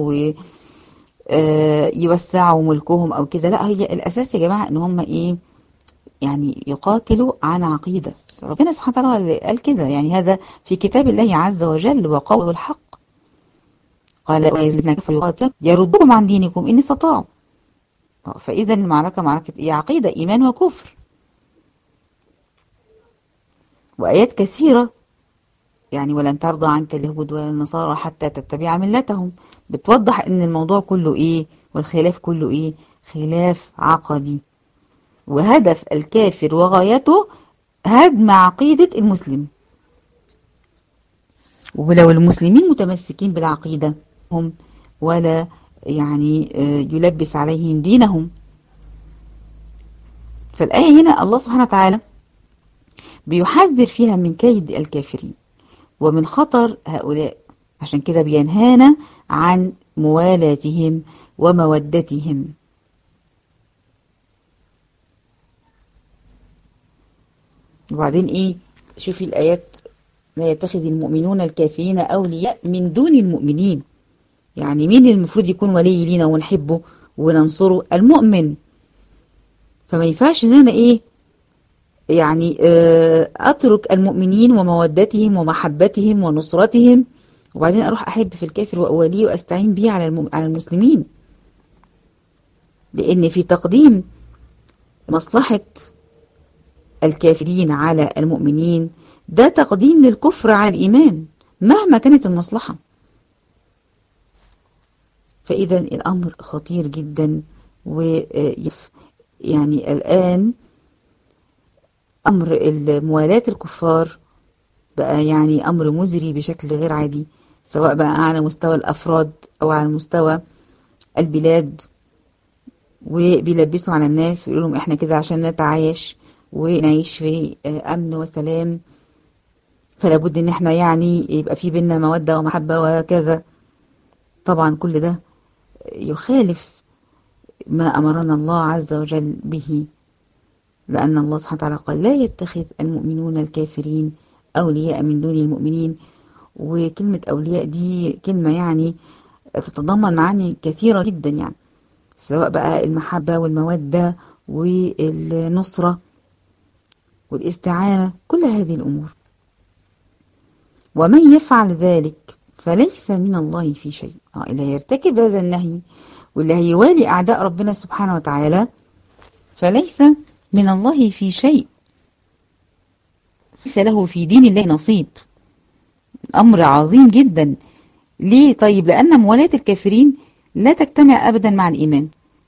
ويوسعوا ملكهم أو كده. لا، هي الأساس يا جماعة إن هم إيه، يعني يقاتلوا عن عقيدة. ربنا سبحانه وتعالى قال كده، يعني هذا في كتاب الله عز وجل وقوله الحق. قال ويزيدنا كفر يقاتل يردوكم عن دينكم إن استطاعوا. فإذا المعركة معركة إيه؟ عقيدة، إيمان وكفر. وآيات كثيرة يعني ولن ترضى عنك اليهود ولا النصارى حتى تتبع ملتهم، بتوضح إن الموضوع كله إيه، والخلاف كله إيه، خلاف عقدي، وهدف الكافر وغايته هدم عقيدة المسلم. ولو المسلمين متمسكين بالعقيدة هم ولا يعني يلبس عليهم دينهم. فالآية هنا الله سبحانه وتعالى بيحذر فيها من كيد الكافرين ومن خطر هؤلاء، عشان كده بينهانا عن موالاتهم ومودتهم. وبعدين ايه، شوفي الآيات، لا يتخذ المؤمنون الكافرين أولياء من دون المؤمنين. يعني مين المفروض يكون ولي لينا ونحبه وننصره؟ المؤمن. فما ينفعش ان انا ايه يعني اترك المؤمنين ومودتهم ومحبتهم ونصرتهم وبعدين اروح احب في الكافر واوليه واستعين به على على المسلمين. لان في تقديم مصلحة الكافرين على المؤمنين ده تقديم للكفر على الإيمان مهما كانت المصلحة. فإذا الأمر خطير جدا. ويف يعني الآن أمر موالاة الكفار بقى يعني أمر مزري بشكل غير عادي، سواء بقى على مستوى الأفراد أو على مستوى البلاد. وبيلبسوا على الناس ويقولوا لهم إحنا كده عشان نتعايش ونعيش في أمن وسلام، فلا بد إن إحنا يعني يبقى في بيننا مودة ومحبة وكذا. طبعا كل ده يخالف ما أمرنا الله عز وجل به، لأن الله سبحانه وتعالى قال لا يتخذ المؤمنون الكافرين أولياء من دون المؤمنين. وكلمة أولياء دي كلمة يعني تتضمن معاني كثيرة جدا، يعني سواء بقى المحبة والمودة والنصرة والاستعانة، كل هذه الأمور. ومن يفعل ذلك فليس من الله في شيء. آه اللي هيرتكب هذا النهي واللي هيوالي أعداء ربنا سبحانه وتعالى فليس من الله في شيء، ليس له في دين الله نصيب. أمر عظيم جدا. ليه؟ طيب لأن موالاة الكافرين لا تجتمع أبدا مع الإيمان.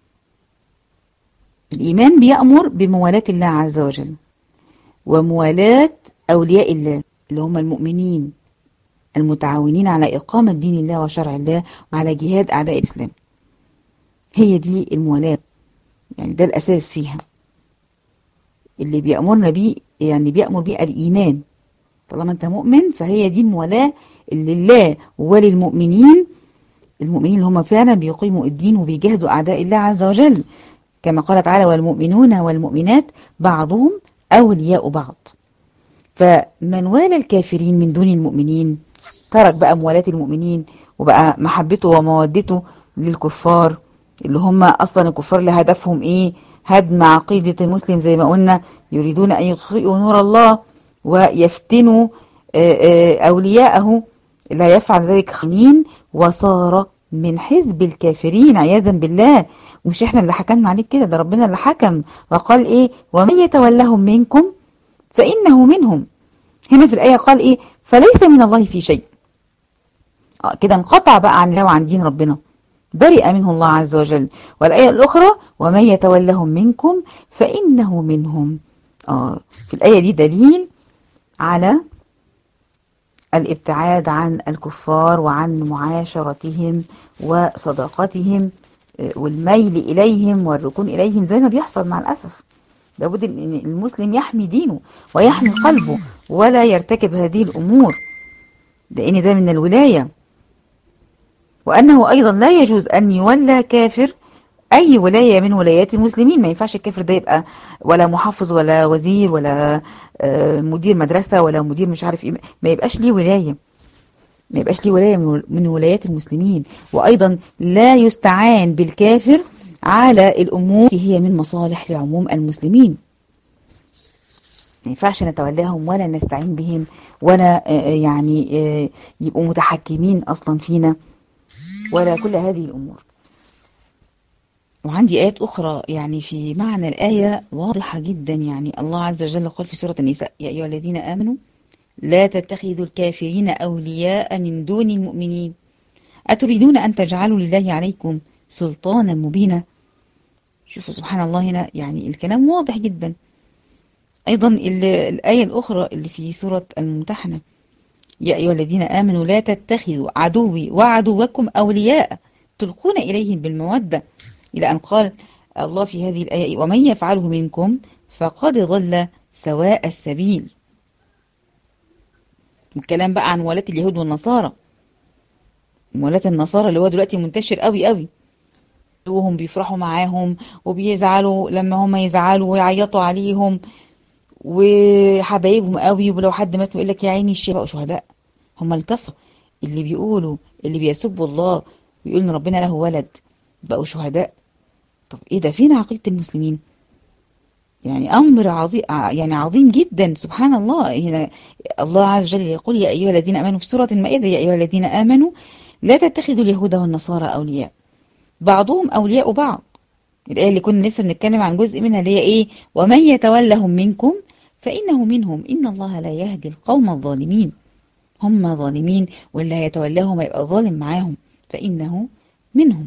الإيمان بيأمر بموالاة الله عز وجل وموالاة أولياء الله اللي هم المؤمنين المتعاونين على إقامة دين الله وشرع الله وعلى جهاد أعداء الإسلام. هي دي الموالاة، يعني ده الأساس فيها اللي بيأمرنا بيه، يعني بيأمر بيه الإيمان. طالما أنت مؤمن فهي دي الموالاة لله وللمؤمنين، المؤمنين اللي هم فعلا بيقيموا الدين وبيجاهدوا أعداء الله عز وجل، كما قال تعالى والمؤمنون والمؤمنات بعضهم أولياء بعض. فمن والى الكافرين من دون المؤمنين ترك بقى موالاة المؤمنين وبقى محبته ومودته للكفار، اللي هم أصلا الكفار اللي هدفهم إيه؟ هدم عقيدة المسلم زي ما قلنا، يريدون أن يطفئوا نور الله ويفتنوا أولياءه. لا يفعل ذلك خنين وصار من حزب الكافرين عياذا بالله. ومش احنا اللي حكمنا عليك كده، ده ربنا اللي حكم وقال ايه؟ ومن يتولهم منكم فإنه منهم. هنا في الآية قال ايه؟ فليس من الله في شيء. اه كده انقطع بقى عن الله وعن دين ربنا، برئ منه الله عز وجل. والآية الأخرى ومن يتولهم منكم فإنه منهم. اه في الآية دي دليل على الابتعاد عن الكفار وعن معاشرتهم وصداقتهم والميل إليهم والركون إليهم زي ما بيحصل مع الأسف. لابد أن المسلم يحمي دينه ويحمي قلبه ولا يرتكب هذه الأمور، لأن ده من الولاية. وأنه أيضا لا يجوز أن يولى كافر اي ولاية من ولايات المسلمين. ما ينفعش الكافر ده يبقى ولا محافظ ولا وزير ولا آه، مدير مدرسة ولا مدير مش عارف ايه، ما يبقاش ليه ولاية، ما يبقاش ليه ولاية من من ولايات المسلمين. وايضا لا يستعان بالكافر على الامور التي هي من مصالح لعموم المسلمين. ما ينفعش نتولاهم ولا نستعين بهم ولا آه، يعني آه، يبقوا متحكمين اصلا فينا ولا كل هذه الامور. وعندي آيات أخرى يعني في معنى الآية واضحة جدا. يعني الله عز وجل قال في سورة النساء: يا أيها الذين آمنوا لا تتخذوا الكافرين أولياء من دون المؤمنين أتريدون أن تجعلوا لله عليكم سلطانا مبينا. شوفوا سبحان الله، هنا يعني الكلام واضح جدا. أيضا الآية الأخرى اللي في سورة الممتحنة: يا أيها الذين آمنوا لا تتخذوا عدوي وعدوكم أولياء تلقون إليهم بالمودة، إلى أن قال الله في هذه الآية: ومن يفعله منكم فقد ضل سواء السبيل. الكلام بقى عن موالاة اليهود والنصارى، موالاة النصارى اللي هو دلوقتي منتشر قوي قوي، وهم بيفرحوا معاهم وبيزعلوا لما هم يزعلوا ويعيطوا عليهم، وحبايبهم قوي، ولو حد مات يقول لك يا عيني الشهداء بقوا شهداء. هم الكفر اللي بيقولوا، اللي بيسبوا الله ويقول ان ربنا له ولد بقوا شهداء. طب ايه ده؟ فين عقيدة المسلمين؟ يعني امر عظيم، يعني عظيم جدا. سبحان الله، هنا الله عز وجل يقول: يا ايها الذين امنوا في سورة المائدة: يا ايها الذين امنوا لا تتخذوا اليهود والنصارى اولياء بعضهم اولياء بعض. الآية اللي كنا لسه بنتكلم عن جزء منها اللي هي ايه: ومن يتولهم منكم فإنه منهم إن الله لا يهدي القوم الظالمين. هم ظالمين، واللي هيتولاهم هيبقى ظالم معاهم، فإنه منهم.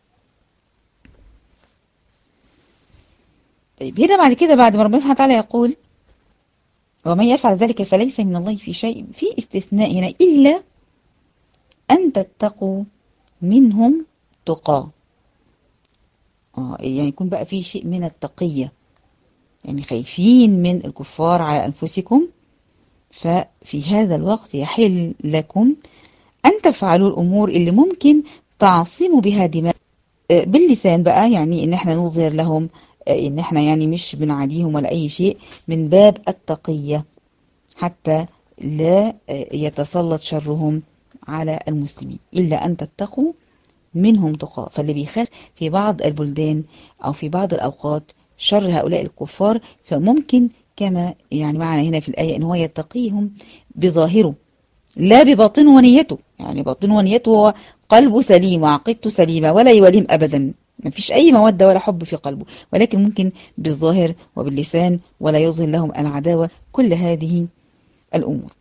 طيب هنا بعد كده، بعد ما ربنا سبحانه وتعالى يقول: ومن يفعل ذلك فليس من الله في شيء، في استثناء هنا: إلا أن تتقوا منهم تقاه. اه يعني يكون بقى في شيء من التقية، يعني خايفين من الكفار على أنفسكم، ففي هذا الوقت يحل لكم أن تفعلوا الأمور اللي ممكن تعصموا بها دماء باللسان بقى، يعني إن احنا نظهر لهم إن احنا يعني مش بنعاديهم ولا أي شيء، من باب التقية حتى لا يتسلط شرهم على المسلمين. إلا أن تتقوا منهم تقى. فاللي بيخاف في بعض البلدان أو في بعض الأوقات شر هؤلاء الكفار، فممكن كما يعني معنا هنا في الآية إن هو يتقيهم بظاهره لا بباطنه ونيته. يعني باطنه ونيته هو قلبه سليم وعقيدته سليمة ولا يوليم أبدا، ما فيش أي مودة ولا حب في قلبه، ولكن ممكن بالظاهر وباللسان ولا يظهر لهم العداوة. كل هذه الأمور.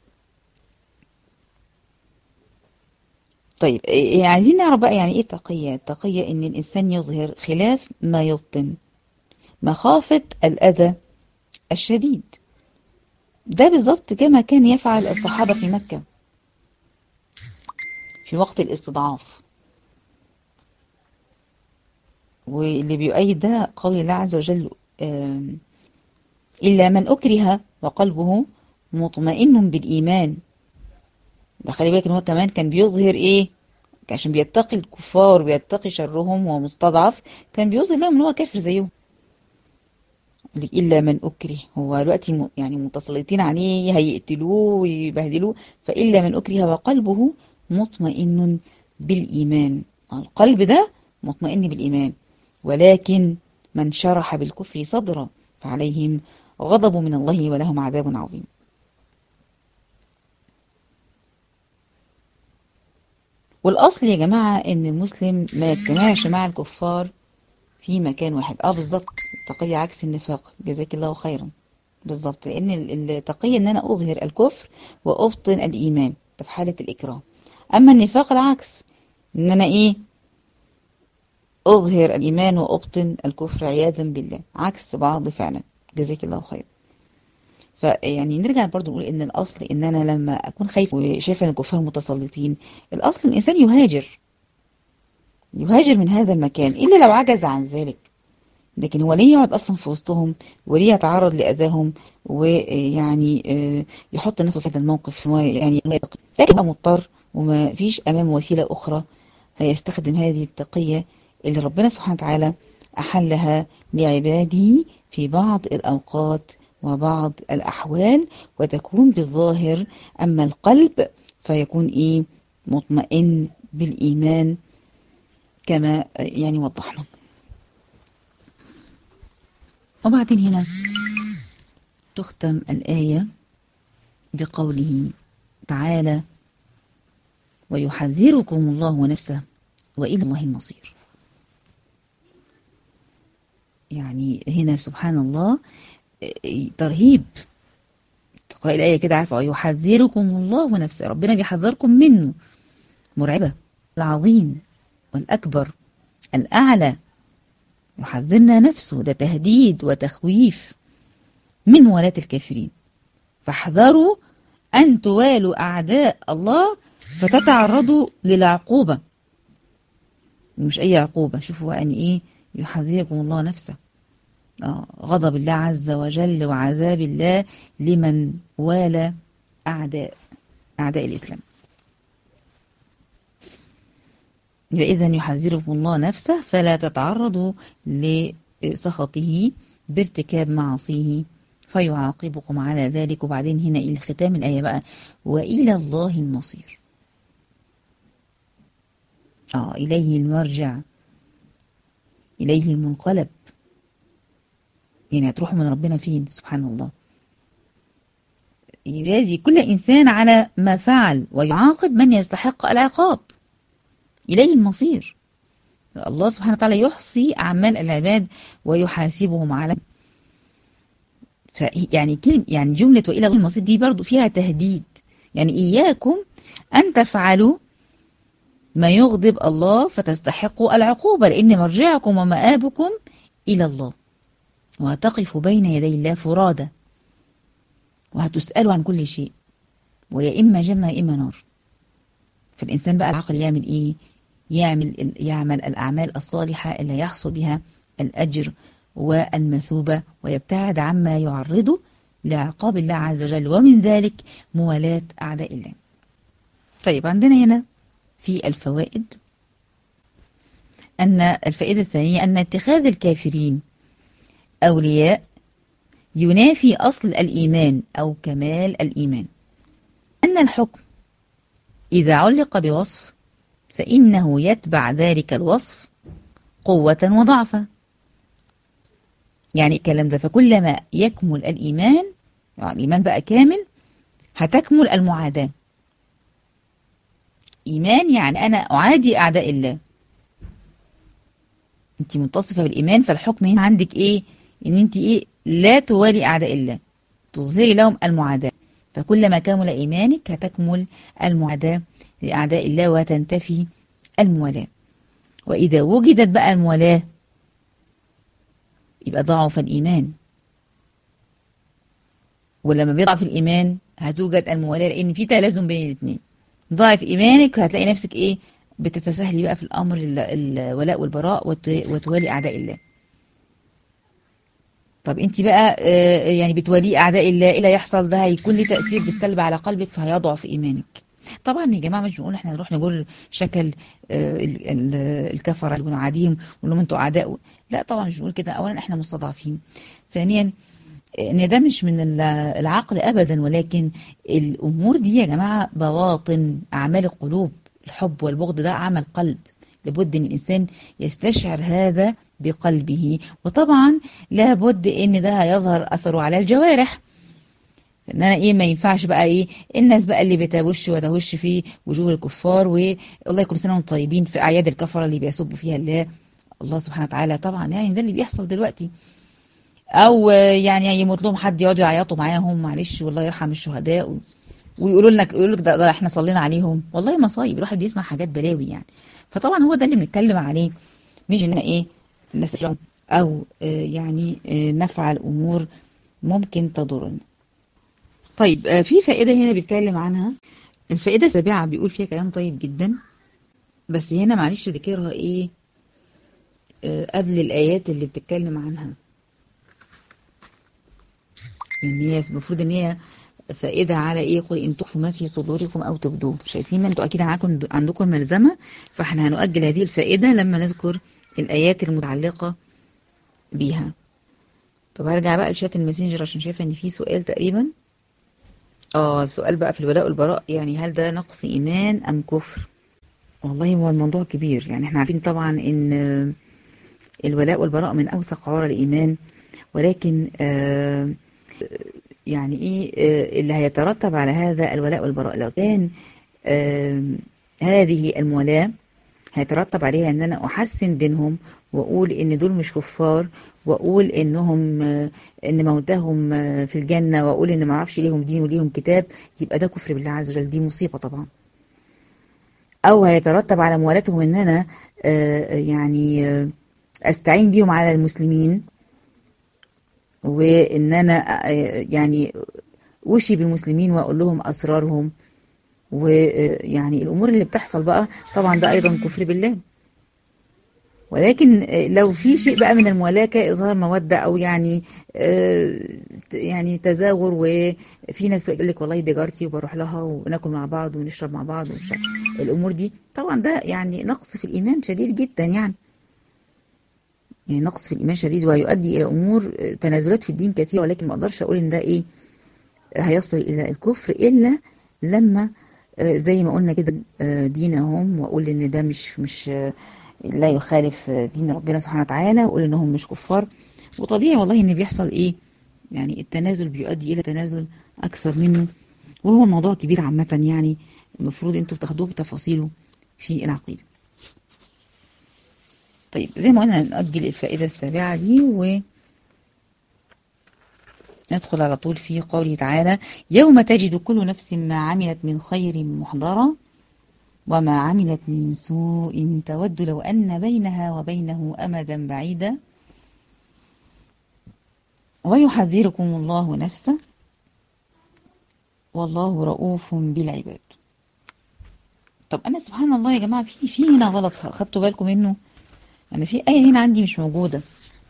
طيب إيه عايزين نعرف بقى يعني ايه تقية؟ التقية ان الانسان يظهر خلاف ما يبطن مخافة الاذى الشديد. ده بالظبط كما كان يفعل الصحابة في مكة في وقت الاستضعاف. واللي بيؤيد ده قول الله عز وجل: إلا من أكره وقلبه مطمئن بالإيمان. ده خلي بالك ان هو كمان كان بيظهر ايه، عشان بيتقي الكفار وبيتقي شرهم وهو مستضعف، كان بيظهر لهم ان هو كافر زيهم. إلا من أكره، هو دلوقتي يعني متسلطين عليه هيقتلوه ويبهدلوه، فإلا من أكره وقلبه مطمئن بالإيمان. القلب ده مطمئن بالإيمان، ولكن من شرح بالكفر صدرا فعليهم غضب من الله ولهم عذاب عظيم. والأصل يا جماعة إن المسلم ما يجتمعش مع الكفار في مكان واحد. اه بالظبط، التقية عكس النفاق، جزاك الله خيرا. بالظبط، لأن التقية إن أنا أظهر الكفر وأبطن الإيمان، ده في حالة الإكراه. أما النفاق العكس، إن أنا إيه، أظهر الإيمان وأبطن الكفر عياذا بالله، عكس بعض فعلا. جزاك الله خيرا. فيعني نرجع برضو نقول إن الأصل إن أنا لما أكون خايف وشايفة إن الكفار متسلطين، الأصل الإنسان يهاجر يهاجر من هذا المكان إلا لو عجز عن ذلك. لكن هو ليه يقعد أصلا في وسطهم وليه يتعرض لأذاهم ويعني يحط نفسه في هذا الموقف؟ هو يعني لكن هو مضطر وما فيش أمام وسيلة أخرى هيستخدم هذه التقية اللي ربنا سبحانه وتعالى أحلها لعباده في بعض الأوقات وبعض الأحوال، وتكون بالظاهر. أما القلب فيكون إيه؟ مطمئن بالإيمان كما يعني وضحنا. وبعدين هنا تختم الآية بقوله تعالى: ويحذركم الله نفسه وإلى الله المصير. يعني هنا سبحان الله ترهيب. تقرأ الآية كده عارفة: ويحذركم الله نفسه، ربنا بيحذركم منه، مرعبة، العظيم والأكبر الأعلى، يحذرنا نفسه، ده تهديد وتخويف من ولاة الكافرين. فاحذروا أن توالوا أعداء الله فتتعرضوا للعقوبة، مش أي عقوبة. شوفوا يعني إيه يحذركم الله نفسه، آه غضب الله عز وجل وعذاب الله لمن والى أعداء أعداء الإسلام. إذن يحذركم الله نفسه فلا تتعرضوا لسخطه بارتكاب معاصيه فيعاقبكم على ذلك. وبعدين هنا إلى ختام الآية بقى: وإلى الله المصير. آه إليه المرجع، إليه المنقلب. يعني هتروحوا من ربنا فين؟ سبحان الله. يجازي كل إنسان على ما فعل ويعاقب من يستحق العقاب. إليه المصير. الله سبحانه وتعالى يحصي أعمال العباد ويحاسبهم على. يعني كلمة يعني جملة وإلى الله المصير دي برضو فيها تهديد. يعني إياكم أن تفعلوا ما يغضب الله فتستحقوا العقوبة، لأن مرجعكم ومآبكم إلى الله، وهتقفوا بين يدي الله فرادى، وهتسألوا عن كل شيء، ويا إما جنة يا إما نار. فالإنسان بقى العقل يعمل إيه؟ يعمل يعمل الأعمال الصالحة اللي يحصل بها الأجر والمثوبة، ويبتعد عما يعرضه لعقاب الله عز وجل، ومن ذلك موالاة أعداء الله. طيب عندنا هنا في الفوائد أن الفائدة الثانية أن اتخاذ الكافرين أولياء ينافي أصل الإيمان أو كمال الإيمان. أن الحكم إذا علق بوصف فإنه يتبع ذلك الوصف قوة وضعفا. يعني الكلام ده، فكلما يكمل الإيمان، يعني الإيمان بقى كامل، هتكمل المعاداة. إيمان يعني أنا أعادي أعداء الله. أنت متصفة بالإيمان، فالحكم هنا عندك إيه؟ إن أنت إيه؟ لا توالي أعداء الله، تظهري لهم المعاداة. فكلما كمل إيمانك هتكمل المعاداة لأعداء الله وتنتفي الموالاة. وإذا وجدت بقى الموالاة يبقى ضعف الإيمان، ولما بيضعف الإيمان هتوجد الموالاة، لأن في تلازم بين الاثنين. ضعف إيمانك هتلاقي نفسك إيه؟ بتتساهلي بقى في الأمر الولاء والبراء وتوالي أعداء الله. طب انت بقى آه يعني بتولي أعداء الله، إيه اللي هيحصل؟ ده هيكون ليه تأثير بالسلب على قلبك فهيضعف إيمانك. طبعا يا جماعة مش بنقول احنا نروح نقول شكل آه الكفرة اللي بنعاديهم ونقول لهم انتوا أعداء، لا طبعا مش بنقول كده. أولا احنا مستضعفين، ثانيا ان ده مش من العقل أبدا، ولكن الأمور دي يا جماعة بواطن أعمال القلوب. الحب والبغض ده عمل قلب، لابد ان الانسان يستشعر هذا بقلبه، وطبعا لابد ان ده هيظهر اثره على الجوارح. ان انا ايه ما ينفعش بقى ايه الناس بقى اللي بتوش وتهش في وجوه الكفار، والله كل سنه وانتم طيبين، في اعياد الكفره اللي بيسبوا فيها الله الله سبحانه وتعالى. طبعا يعني ده اللي بيحصل دلوقتي، او يعني يموت لهم حد يقعدوا يعيطوا معاهم، معلش والله يرحم الشهداء، ويقولوا لنا يقولوا لك ده, ده احنا صلينا عليهم. والله مصايب، الواحد بيسمع حاجات بلاوي يعني. فطبعا هو ده اللي بنتكلم عليه، مش ان ايه نستشعر او آه يعني آه نفعل امور ممكن تضرنا. طيب آه في فائده هنا بيتكلم عنها، الفائده السابعه، بيقول فيها كلام طيب جدا، بس هنا معلش ذكرها ايه آه قبل الايات اللي بتتكلم عنها. يعني هي المفروض ان هي فائدة على ايه؟ قل ان تخفوا ما في صدوركم او تبدوه. شايفين انتوا اكيد عندكم عندكم ملزمة، فاحنا هنؤجل هذه الفائدة لما نذكر الآيات المتعلقة بيها. طب هرجع بقى لشات الماسنجر عشان شايفة ان في سؤال تقريبا. اه سؤال بقى في الولاء والبراء، يعني هل ده نقص إيمان أم كفر؟ والله هو الموضوع كبير. يعني احنا عارفين طبعا ان الولاء والبراء من أوثق عرى الإيمان، ولكن آه يعني ايه آه اللي هيترتب على هذا الولاء والبراء لو كان آه هذه المولاة هيترتب عليها ان انا احسن دينهم واقول ان دول مش كفار، واقول انهم آه ان موتهم آه في الجنة، واقول ان ما اعرفش ليهم دين وليهم كتاب، يبقى ده كفر بالله عز وجل، دي مصيبة طبعا. او هيترتب على موالاتهم ان انا آه يعني آه استعين بيهم على المسلمين، وان انا آه يعني وشي بالمسلمين واقول لهم اسرارهم، ويعني الامور اللي بتحصل بقى طبعا ده ايضا كفر بالله. ولكن لو في شيء بقى من الموالاة كإظهار مودة أو يعني يعني تزاور، وفي ناس يقول لك والله دي جارتي وبروح لها وناكل مع بعض ونشرب مع بعض ونشرب. الأمور دي طبعا ده يعني نقص في الإيمان شديد جدا، يعني يعني نقص في الإيمان شديد، وهيؤدي إلى أمور تنازلات في الدين كثيرة. ولكن ما أقدرش أقول إن ده إيه هيصل إلى الكفر إلا لما زي ما قلنا كده دينهم، وأقول إن ده مش مش لا يخالف دين ربنا سبحانه وتعالى، وأقول إنهم مش كفار. وطبيعي والله إن بيحصل إيه يعني التنازل بيؤدي إلى تنازل أكثر منه، وهو الموضوع كبير عامة، يعني المفروض أنتوا بتاخدوه بتفاصيله في العقيدة. طيب زي ما قلنا نأجل الفائدة السابعة دي وندخل على طول في قوله تعالى: يوم تجد كل نفس ما عملت من خير محضرا وما عملت من سوء تود لو أن بينها وبينه أمدا بعيدا ويحذركم الله نفسه والله رؤوف بالعباد. طب أنا سبحان الله يا جماعة في في هنا غلط خدتوا بالكم منه؟ أنا في آية هنا عندي مش موجودة.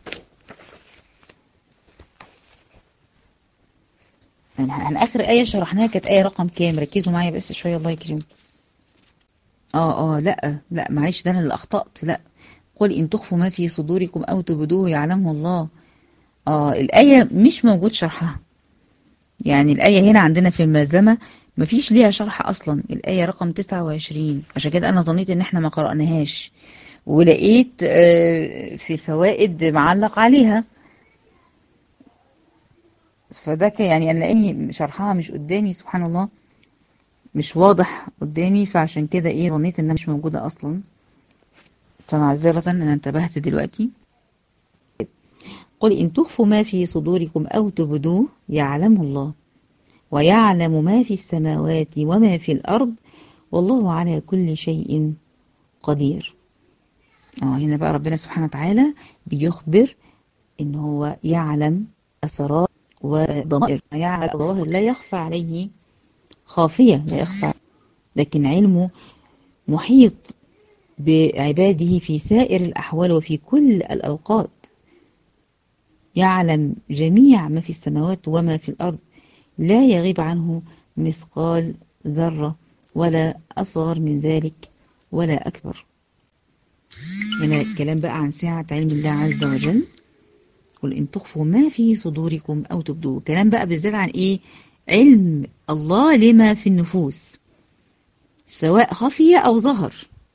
يعني احنا آخر آية شرحناها كانت آية رقم كام؟ ركزوا معايا بس شوية الله يكرمكم. اه اه لا لا معلش ده أنا اللي أخطأت. لا، قل إن تخفوا ما في صدوركم أو تبدوه يعلمه الله. اه الآية مش موجود شرحها. يعني الآية هنا عندنا في الملزمة مفيش ليها شرح أصلا، الآية رقم تسعة وعشرين، عشان كده أنا ظنيت إن احنا ما قرأناهاش، ولقيت في الفوائد معلق عليها، فده يعني أنا لأني شرحها مش قدامي سبحان الله، مش واضح قدامي، فعشان كده إيه ظنيت إنها مش موجودة أصلا، فمعذرة أنا انتبهت دلوقتي. قل إن تخفوا ما في صدوركم أو تبدوه يعلمه الله ويعلم ما في السماوات وما في الأرض والله على كل شيء قدير. اه هنا بقى ربنا سبحانه وتعالى بيخبر إن هو يعلم أسرار وضمائر، يعلم الظواهر لا يخفى عليه خافية، لا يخفى، لكن علمه محيط بعباده في سائر الأحوال وفي كل الأوقات. يعلم جميع ما في السماوات وما في الأرض، لا يغيب عنه مثقال ذرة ولا أصغر من ذلك ولا أكبر. هنا الكلام بقى عن سعة علم الله عز وجل. قل إن تخفوا ما في صدوركم أو تبدوه، كلام بقى بالذات عن إيه؟ علم الله لما في النفوس سواء خفي أو ظهر.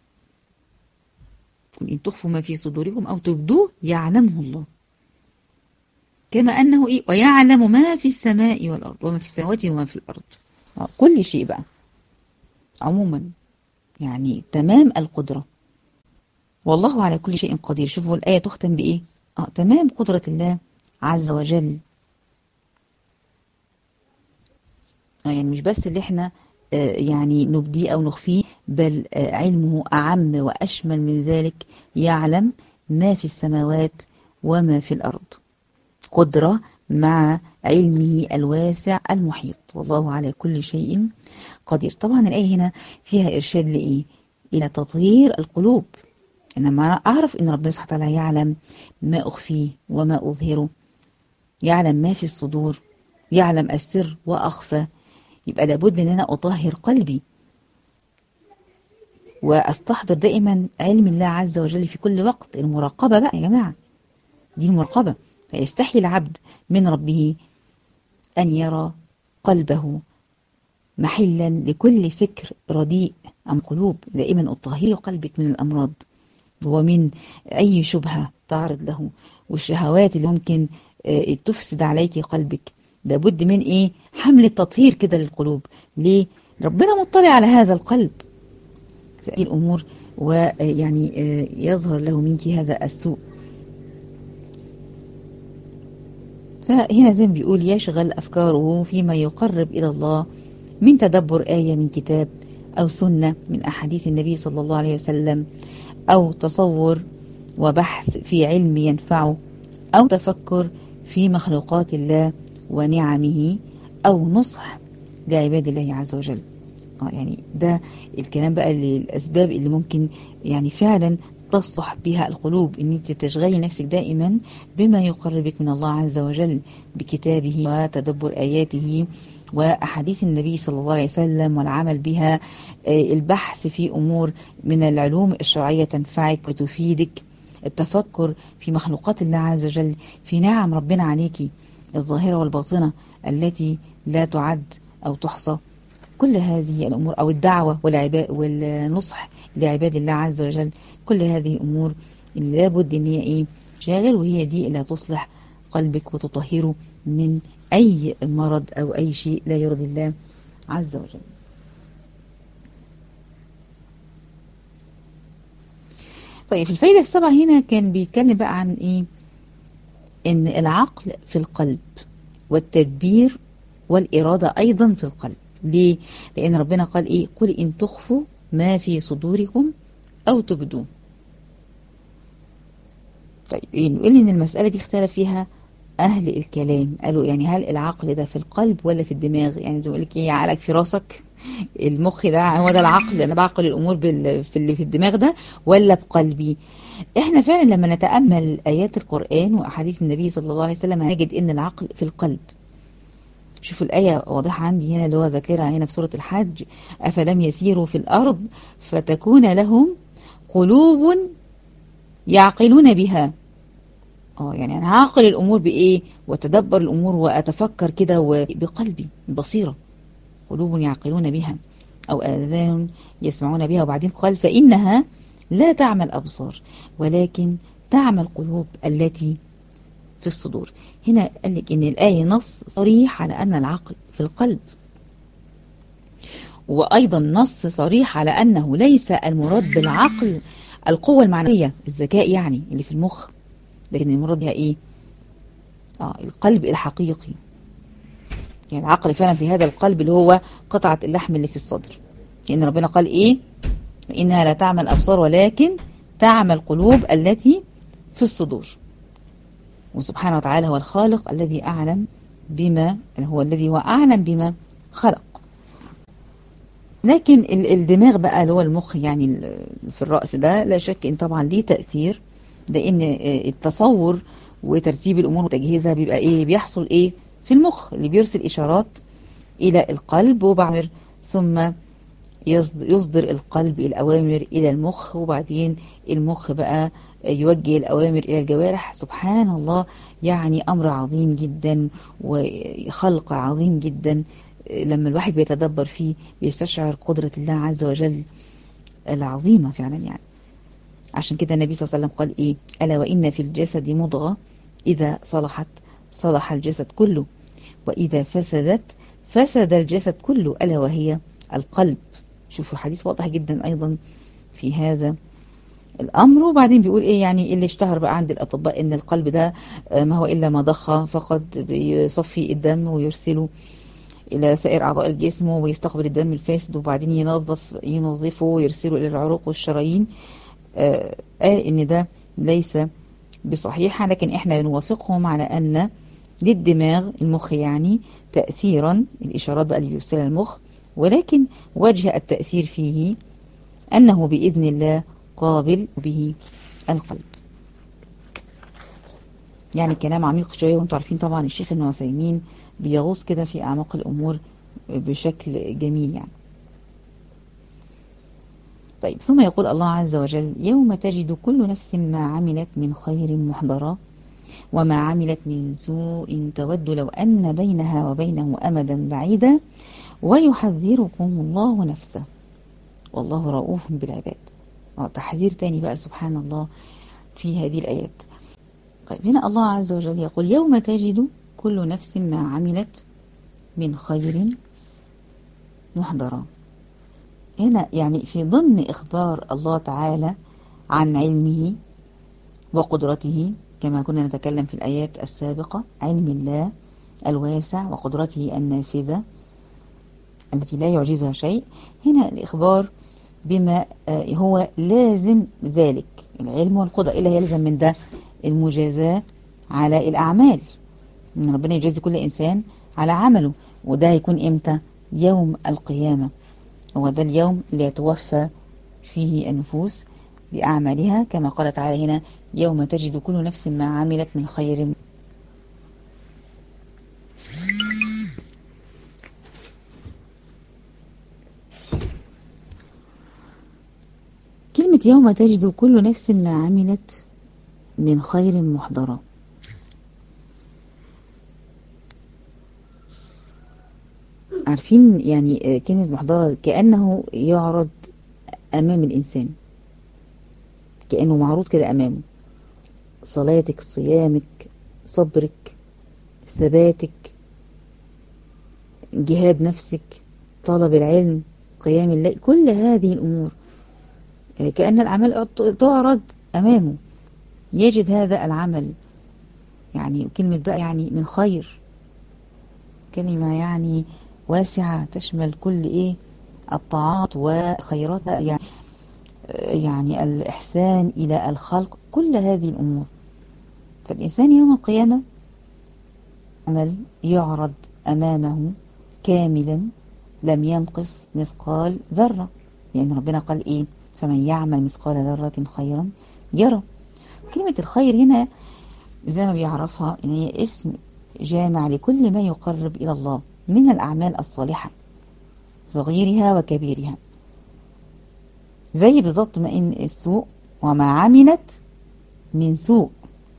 قل إن تخفوا ما في صدوركم أو تبدوه يعلمه الله، كما أنه إيه؟ ويعلم ما في السماء والأرض، وما في السماوات وما في الأرض، كل شيء بقى عموما، يعني تمام القدرة. والله على كل شيء قدير. شوفوا الآية تختم بإيه؟ آه تمام قدرة الله عز وجل. آه يعني مش بس اللي احنا آه يعني نبديه أو نخفيه، بل آه علمه أعم وأشمل من ذلك، يعلم ما في السماوات وما في الأرض، قدرة مع علمه الواسع المحيط، والله على كل شيء قدير. طبعا الآية هنا فيها إرشاد لإيه؟ إلى تطهير القلوب. إنما أعرف إن ربنا سبحانه وتعالى يعلم ما أخفيه وما أظهره، يعلم ما في الصدور، يعلم السر وأخفى، يبقى لابد إن أنا أطهر قلبي. واستحضر دائما علم الله عز وجل في كل وقت. المراقبة بقى يا جماعة، دي المراقبة. فيستحي العبد من ربه أن يرى قلبه محلا لكل فكر رديء أم قلوب. دائما أطهر قلبك من الأمراض ومن أي شبهة تعرض له، والشهوات اللي ممكن تفسد عليك قلبك. لابد من إيه؟ حمل التطهير كده للقلوب. ليه؟ ربنا مطلع على هذا القلب في هذه الأمور، ويعني يظهر له منك هذا السوء. فهنا زي ما بيقول يشغل أفكاره فيما يقرب إلى الله من تدبر آية من كتاب أو سنة من أحاديث النبي صلى الله عليه وسلم، أو تصور وبحث في علم ينفعه، أو تفكر في مخلوقات الله ونعمه، أو نصح لعباد الله عز وجل. آه يعني ده الكلام بقى للأسباب اللي ممكن يعني فعلا تصلح بها القلوب، ان انت تشغلي نفسك دائما بما يقربك من الله عز وجل بكتابه وتدبر آياته وأحاديث النبي صلى الله عليه وسلم والعمل بها، البحث في أمور من العلوم الشرعية تنفعك وتفيدك، التفكر في مخلوقات الله عز وجل، في نعم ربنا عليك الظاهرة والباطنة التي لا تعد أو تحصى. كل هذه الأمور، أو الدعوة والنصح لعباد الله عز وجل، كل هذه الأمور اللي لابد ان هي ايه شاغل، وهي دي اللي هتصلح قلبك وتطهره من أي مرض أو أي شيء لا يرضي الله عز وجل. طيب في الفايدة السابعة هنا كان بيتكلم بقى عن ايه؟ ان العقل في القلب والتدبير والإرادة أيضا في القلب. ليه؟ لأن ربنا قال إيه؟ قل إن تخفوا ما في صدوركم أو تبدوه. طيب إيه؟ نقول إن المسألة دي اختلف فيها أهل الكلام. قالوا يعني هل العقل ده في القلب ولا في الدماغ؟ يعني زي ما لك إيه، عقلك في راسك، المخ ده هو ده العقل، أنا بعقل الأمور بال... في اللي في الدماغ ده، ولا بقلبي؟ إحنا فعلا لما نتأمل آيات القرآن وأحاديث النبي صلى الله عليه وسلم هنجد إن العقل في القلب. شوفوا الآية واضحة عندي هنا اللي هو ذاكرها هنا في سورة الحج: أفلم يسيروا في الأرض فتكون لهم قلوب يعقلون بها. اه يعني أنا هعقل الأمور بإيه؟ وتدبر الأمور وأتفكر كده بقلبي بصيرة. قلوب يعقلون بها أو آذان يسمعون بها. وبعدين قال فإنها لا تعمى الأبصار ولكن تعمى القلوب التي في الصدور. هنا قال لك ان الآية نص صريح على ان العقل في القلب، وايضا نص صريح على انه ليس المراد بالعقل القوة المعنوية، الذكاء يعني اللي في المخ، لكن المراد بها ايه؟ اه القلب الحقيقي. يعني العقل فعلا في هذا القلب اللي هو قطعة اللحم اللي في الصدر. لان ربنا قال ايه؟ انها لا تعمى الابصار ولكن تعمى القلوب التي في الصدور. وسبحانه وتعالى هو الخالق الذي أعلم بما هو الذي هو أعلم بما خلق. لكن الدماغ بقى اللي هو المخ يعني في الرأس ده لا شك إن طبعا ليه تأثير، لأن التصور وترتيب الأمور وتجهيزها بيبقى إيه؟ بيحصل إيه؟ في المخ اللي بيرسل إشارات إلى القلب، وبعمر ثم يصدر القلب الأوامر إلى المخ، وبعدين المخ بقى يوجه الأوامر إلى الجوارح. سبحان الله، يعني أمر عظيم جدا وخلق عظيم جدا. لما الواحد بيتدبر فيه بيستشعر قدرة الله عز وجل العظيمة فعلا. يعني عشان كده النبي صلى الله عليه وسلم قال إيه؟ ألا وإن في الجسد مضغة إذا صلحت صلح الجسد كله وإذا فسدت فسد الجسد كله ألا وهي القلب. شوفوا الحديث واضح جدا أيضا في هذا الأمر. وبعدين بيقول إيه؟ يعني اللي اشتهر بقى عند الأطباء إن القلب ده ما هو إلا مضخة فقط بيصفي الدم ويرسله إلى سائر أعضاء الجسم ويستقبل الدم الفاسد وبعدين ينظف ينظفه ويرسله إلى العروق والشرايين. آه قال إن ده ليس بصحيح، لكن إحنا بنوافقهم على أن للدماغ المخ يعني تأثيرا، الإشارات بقى اللي بيرسلها المخ، ولكن وجه التأثير فيه أنه بإذن الله قابل به القلب. يعني كلام عميق شوية، وانتم عارفين طبعا الشيخ ابن عثيمين بيغوص كده في أعماق الأمور بشكل جميل يعني. طيب ثم يقول الله عز وجل يوم تجد كل نفس ما عملت من خير محضرا وما عملت من سوء تود لو أن بينها وبينه أمدا بعيدا ويحذركم الله نفسه والله رؤوف بالعباد. تحذير تاني بقى سبحان الله في هذه الآيات. طيب هنا الله عز وجل يقول يوم تجد كل نفس ما عملت من خير محضرا. هنا يعني في ضمن إخبار الله تعالى عن علمه وقدرته كما كنا نتكلم في الآيات السابقة، علم الله الواسع وقدرته النافذة التي لا يعجزها شيء. هنا الإخبار بما هو لازم ذلك العلم والقدرة، إلا يلزم من ده المجازاة على الأعمال، إن ربنا يجازي كل إنسان على عمله، وده هيكون إمتى؟ يوم القيامة، هو ده اليوم اللي يتوفى فيه النفوس بأعمالها كما قال تعالى هنا يوم تجد كل نفس ما عملت من خير. كلمة يوم تجد كل نفس ما عملت من خير محضرة، عارفين يعني كلمة محضرة كأنه يعرض أمام الإنسان، كأنه معروض كده أمامه، صلاتك، صيامك، صبرك، ثباتك، جهاد نفسك، طلب العلم، قيام الليل، كل هذه الأمور كأن الأعمال تعرض أمامه، يجد هذا العمل. يعني كلمة بقى يعني من خير كلمة يعني واسعة تشمل كل إيه الطاعات وخيرات، يعني يعني الإحسان إلى الخلق، كل هذه الأمور. فالإنسان يوم القيامة عمل يعرض أمامه كاملا لم ينقص مثقال ذرة، لأن ربنا قال إيه فمن يعمل مثقال ذرة خيرا يرى. كلمة الخير هنا زي ما بيعرفها إن هي اسم جامع لكل ما يقرب إلى الله من الأعمال الصالحة صغيرها وكبيرها، زي بالظبط ما إن السوء وما عملت من سوء.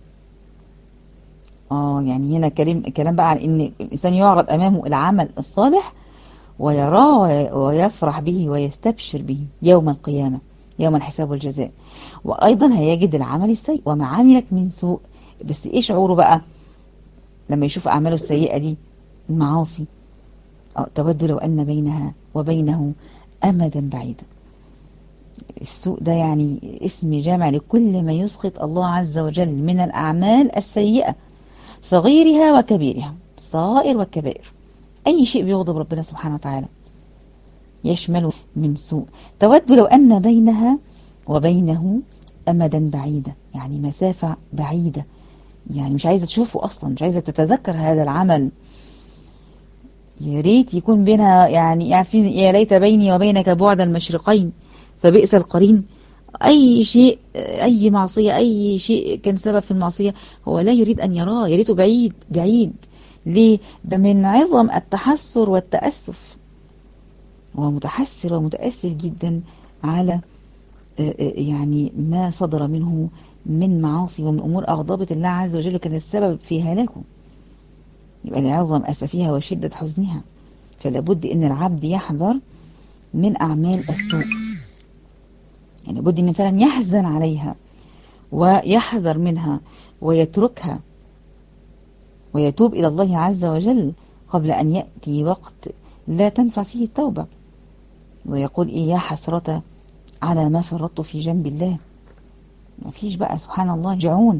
آه يعني هنا كلام كلام بقى عن إن الإنسان يعرض أمامه العمل الصالح ويراه ويفرح به ويستبشر به يوم القيامة يوم الحساب والجزاء، وأيضا هيجد العمل السيء وما عملت من سوء. بس إيه شعوره بقى لما يشوف أعماله السيئة دي المعاصي؟ أه تود لو أن بينها وبينه أمدا بعيدا. السوء ده يعني اسم جامع لكل ما يسخط الله عز وجل من الأعمال السيئة صغيرها وكبيرها، الصغائر والكبائر، أي شيء بيغضب ربنا سبحانه وتعالى يشمل من سوء. تود لو أن بينها وبينه أمدا بعيدا، يعني مسافة بعيدة، يعني مش عايزة تشوفه أصلا، مش عايزة تتذكر هذا العمل. يا ريت يكون بينها يعني عارفين يا ليت بيني وبينك بعد المشرقين فبئس القرين. أي شيء أي معصية أي شيء كان سبب في المعصية هو لا يريد أن يراه، يا ريته بعيد بعيد. ليه؟ ده من عظم التحسر والتأسف، هو متحسر ومتأسف جدا على يعني ما صدر منه من معاصي ومن أمور أغضبت الله عز وجل كان السبب في هلاكه، يبقى لعظم أسفها وشدة حزنها. فلا بد أن العبد يحذر من أعمال السوء، يعني بد أن فعلا يحزن عليها ويحذر منها ويتركها ويتوب إلى الله عز وجل قبل أن يأتي وقت لا تنفع فيه التوبة، ويقول إيه يا حسرة على ما فرطت في جنب الله. ما فيش بقى سبحان الله جعون.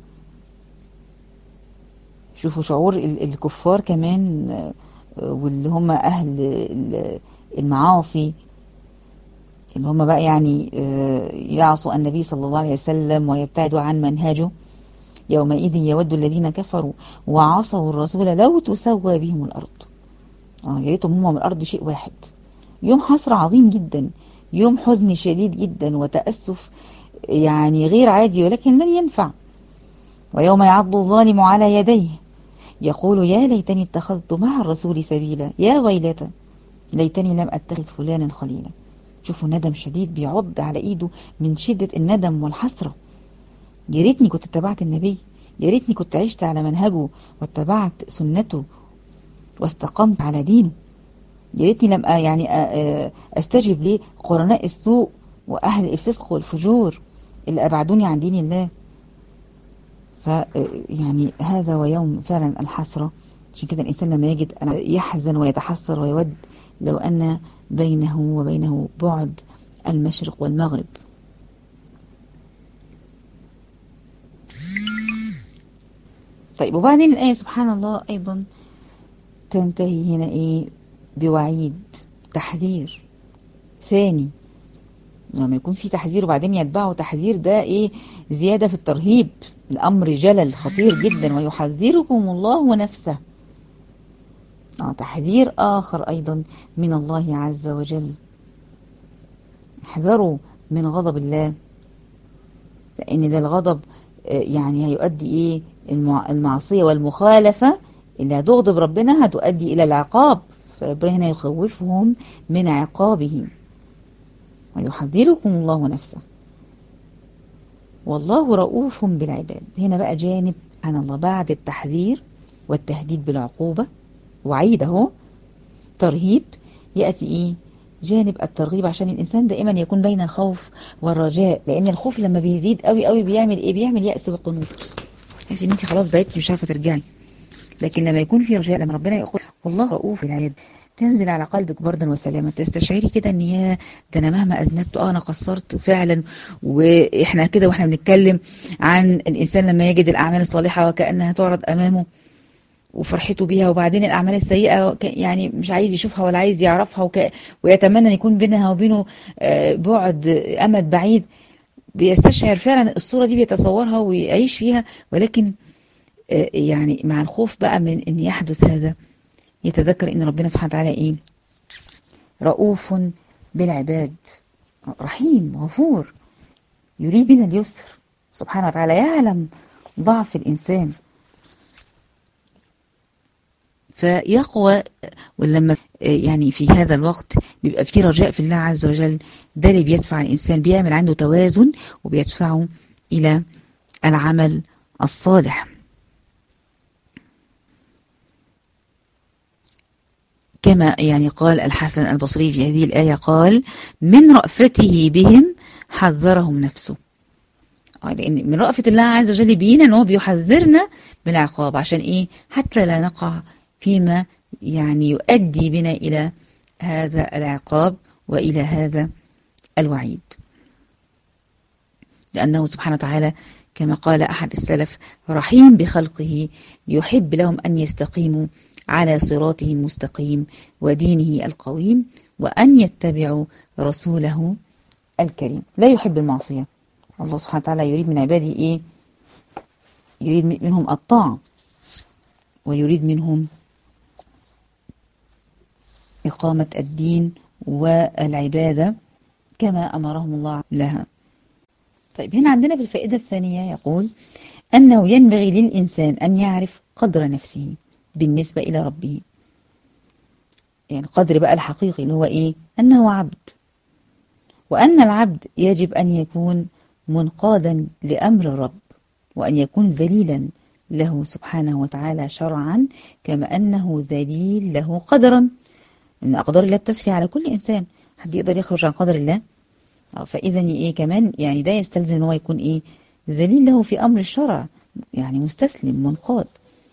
شوفوا شعور الكفار كمان واللي هم أهل المعاصي اللي هم بقى يعني يعصوا النبي صلى الله عليه وسلم ويبتعدوا عن منهجه، يومئذ يود الذين كفروا وعصوا الرسول لو تسوى بهم الأرض. آه يا ريتهم هم من الأرض شيء واحد. يوم حسرة عظيم جدا، يوم حزن شديد جدا وتأسف يعني غير عادي، ولكن لن ينفع. ويوم يعض الظالم على يديه يقول يا ليتني اتخذت مع الرسول سبيلا يا ويلتى ليتني لم أتخذ فلانا خليلا. شوفوا ندم شديد بيعض على ايده من شدة الندم والحسرة. يا ريتني كنت اتبعت النبي، يا ريتني كنت عشت على منهجه واتبعت سنته واستقمت على دينه، يا ريتني لم يعني استجب لقرناء السوء واهل الفسق والفجور اللي ابعدوني عن دين الله. ف يعني هذا ويوم فعلا الحسرة. عشان كده الانسان لما يجد يحزن ويتحسر ويود لو ان بينه وبينه بعد المشرق والمغرب. طيب وبعدين الآية سبحان الله أيضا تنتهي هنا إيه بوعيد، تحذير ثاني. لما يكون في تحذير وبعدين يتبعه تحذير، ده إيه زيادة في الترهيب، الأمر جلل خطير جدا. ويحذركم الله نفسه، آه تحذير آخر أيضا من الله عز وجل. احذروا من غضب الله، لأن ده الغضب يعني هيؤدي إيه المعصية والمخالفة اللي هتغضب ربنا هتؤدي إلى العقاب. فربنا هنا يخوفهم من عقابه. ويحذركم الله نفسه والله رؤوف بالعباد. هنا بقى جانب عن الله بعد التحذير والتهديد بالعقوبة، وعيد اهو ترهيب، يأتي إيه جانب الترغيب، عشان الإنسان دائما يكون بين الخوف والرجاء. لأن الخوف لما بيزيد قوي قوي بيعمل إيه؟ بيعمل يأس وقنوط، تحسي إن أنت خلاص بقيتي مش عارفة ترجعي. لكن لما يكون في رجاء، لما ربنا يقول والله رؤوف بالعباد، تنزل على قلبك بردا وسلاما، تستشعري كده ان يا ده انا مهما اذنبت اه انا قصرت فعلا. واحنا كده واحنا بنتكلم عن الانسان لما يجد الاعمال الصالحه وكانها تعرض امامه وفرحته بيها، وبعدين الاعمال السيئه يعني مش عايز يشوفها ولا عايز يعرفها، وك... ويتمنى ان يكون بينها وبينه بعد امد بعيد. بيستشعر فعلا الصوره دي، بيتصورها ويعيش فيها. ولكن يعني مع الخوف بقى من ان يحدث هذا، يتذكر ان ربنا سبحانه وتعالى ايه رؤوف بالعباد، رحيم غفور، يريد بنا اليسر سبحانه وتعالى، يعلم ضعف الانسان فيقوى. ولما يعني في هذا الوقت بيبقى في رجاء في الله عز وجل، ده اللي بيدفع الانسان، بيعمل عنده توازن وبيدفعه الى العمل الصالح. كما يعني قال الحسن البصري في هذه الآية، قال من رأفته بهم حذرهم نفسه. لأن من رأفة الله عز وجل بينا أنه بيحذرنا بالعقاب، عشان إيه؟ حتى لا نقع فيما يعني يؤدي بنا إلى هذا العقاب وإلى هذا الوعيد. لأنه سبحانه وتعالى كما قال أحد السلف رحيم بخلقه، يحب لهم أن يستقيموا على صراطه المستقيم ودينه القويم، وأن يتبعوا رسوله الكريم. لا يحب المعصية. الله سبحانه وتعالى يريد من عباده إيه؟ يريد منهم الطاعة، ويريد منهم إقامة الدين والعبادة كما أمرهم الله لها. طيب هنا عندنا في الفائدة الثانية يقول أنه ينبغي للإنسان أن يعرف قدر نفسه بالنسبة إلى ربه. يعني قدر بقى الحقيقي اللي هو إيه؟ أنه عبد، وأن العبد يجب أن يكون منقادا لأمر الرب، وأن يكون ذليلا له سبحانه وتعالى شرعا، كما أنه ذليل له قدرا. إن أقدار الله بتسري على كل إنسان، حد يقدر يخرج عن قدر الله؟ فإذا إيه كمان يعني ده يستلزم أن هو يكون إيه؟ ذليل له في أمر الشرع، يعني مستسلم منقاد.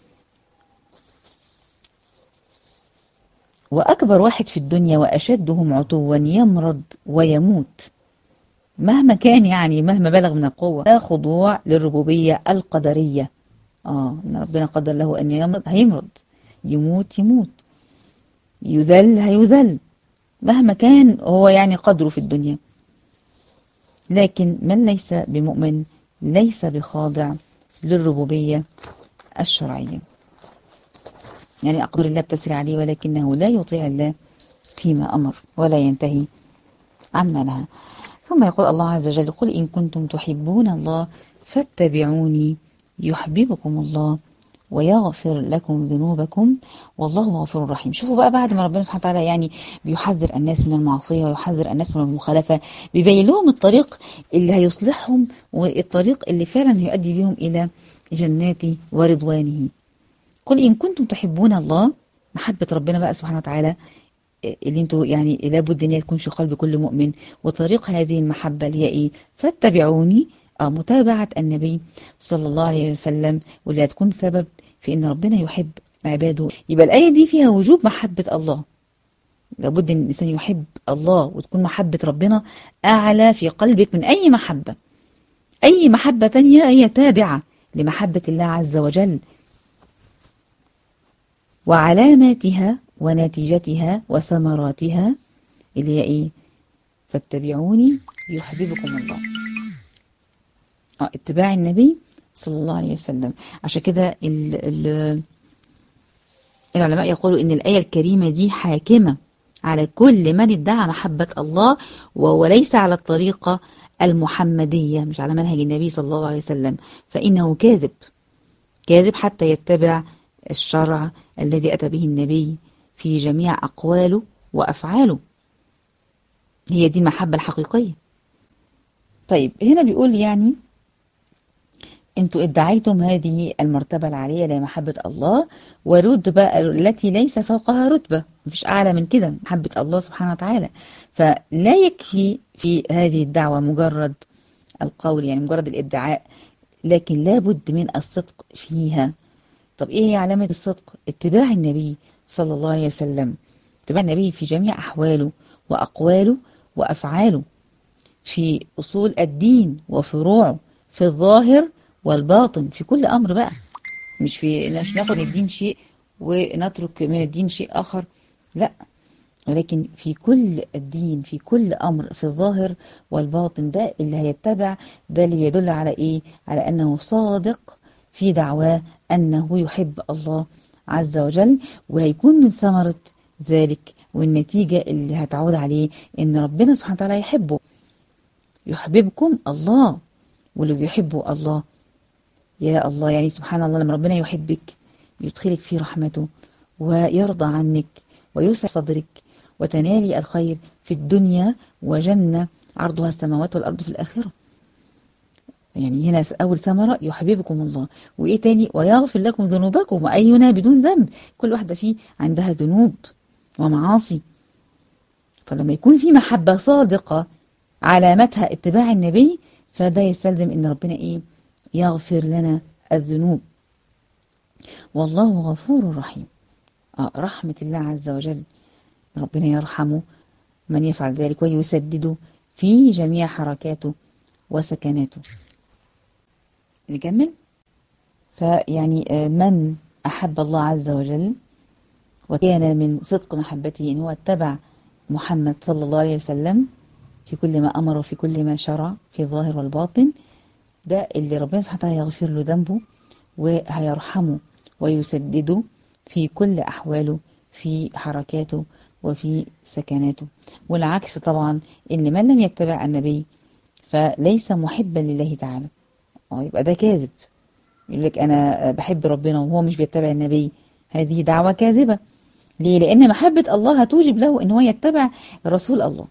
وأكبر واحد في الدنيا وأشدهم عتوا يمرض ويموت مهما كان، يعني مهما بلغ من القوة. ده خضوع للربوبية القدرية. آه إن ربنا قدر له أن يمرض هيمرض، يموت يموت، يذل هيذل، مهما كان هو يعني قدره في الدنيا. لكن من ليس بمؤمن ليس بخاضع للربوبية الشرعية، يعني أقدار الله بتسري عليه، ولكنه لا يطيع الله فيما أمر ولا ينتهي عما نهى. ثم يقول الله عز وجل قل إن كنتم تحبون الله فاتبعوني يحببكم الله ويغفر لكم ذنوبكم والله غفور رحيم. شوفوا بقى بعد ما ربنا سبحانه وتعالى يعني بيحذر الناس من المعصية ويحذر الناس من المخالفة، بيبين لهم الطريق اللي هيصلحهم والطريق اللي فعلا هيؤدي بهم إلى جناته ورضوانه. قل إن كنتم تحبون الله، محبة ربنا بقى سبحانه وتعالى اللي انتوا يعني لابد ان هي تكون في قلب كل مؤمن. وطريق هذه المحبة اللي هي ايه؟ فاتبعوني، اه متابعة النبي صلى الله عليه وسلم، واللي هتكون سبب في ان ربنا يحب عباده. يبقى الآية دي فيها وجوب محبة الله، لابد ان الانسان يحب الله وتكون محبة ربنا اعلى في قلبك من اي محبة. اي محبة تانية هي تابعة لمحبة الله عز وجل، وعلاماتها ونتيجتها وثمراتها اللي هي ايه؟ فاتبعوني يحببكم الله. اه اتباع النبي صلى الله عليه وسلم. عشان كده ال ال العلماء يقولوا ان الآية الكريمة دي حاكمة على كل من ادعى محبة الله وليس على الطريقة المحمدية، مش على منهج النبي صلى الله عليه وسلم، فإنه كاذب كاذب حتى يتبع الشرع الذي أتى به النبي في جميع أقواله وأفعاله. هي دي المحبة الحقيقية. طيب هنا بيقول يعني انتوا ادعيتم هذه المرتبة العالية لمحبة الله، والرتبة التي ليس فوقها رتبة، مفيش أعلى من كده محبة الله سبحانه وتعالى. فلا يكفي في هذه الدعوة مجرد القول، يعني مجرد الادعاء، لكن لابد من الصدق فيها. طب ايه هي علامة الصدق؟ اتباع النبي صلى الله عليه وسلم، اتباع النبي في جميع أحواله وأقواله وأفعاله، في أصول الدين وفروعه، في الظاهر والباطن، في كل أمر بقى، مش في مش ناخد الدين شيء ونترك من الدين شيء آخر، لا، ولكن في كل الدين، في كل أمر، في الظاهر والباطن. ده اللي هيتبع، ده اللي بيدل على إيه؟ على أنه صادق في دعواه أنه يحب الله عز وجل، وهيكون من ثمرة ذلك والنتيجة اللي هتعود عليه إن ربنا سبحانه وتعالى يحبه. يحببكم الله، واللي بيحبه الله يا الله، يعني سبحان الله لما ربنا يحبك يدخلك في رحمته ويرضى عنك ويسع صدرك وتنالي الخير في الدنيا وجنة عرضها السماوات والأرض في الآخرة. يعني هنا في أول ثمرة يحببكم الله، وإيه تاني؟ ويغفر لكم ذنوبكم، وأينا بدون ذنب، كل واحدة فيه عندها ذنوب ومعاصي. فلما يكون في محبة صادقة علامتها اتباع النبي، فده يستلزم ان ربنا ايه؟ يغفر لنا الذنوب. والله غفور رحيم. آه رحمة الله عز وجل، ربنا يرحمه من يفعل ذلك ويسدده في جميع حركاته وسكناته. نكمل. فيعني من أحب الله عز وجل وكان من صدق محبته إن هو اتبع محمد صلى الله عليه وسلم في كل ما أمر وفي كل ما شرع في الظاهر والباطن، ده اللي ربنا سبحانه وتعالى يغفر له ذنبه وهيرحمه ويسدده في كل أحواله، في حركاته وفي سكناته. والعكس طبعا، إن من لم يتبع النبي فليس محبا لله تعالى، يبقى ده كاذب. يقول لك أنا بحب ربنا وهو مش بيتبع النبي، هذه دعوة كاذبة. ليه؟ لأن محبة الله هتوجب له إن هو يتبع رسول الله.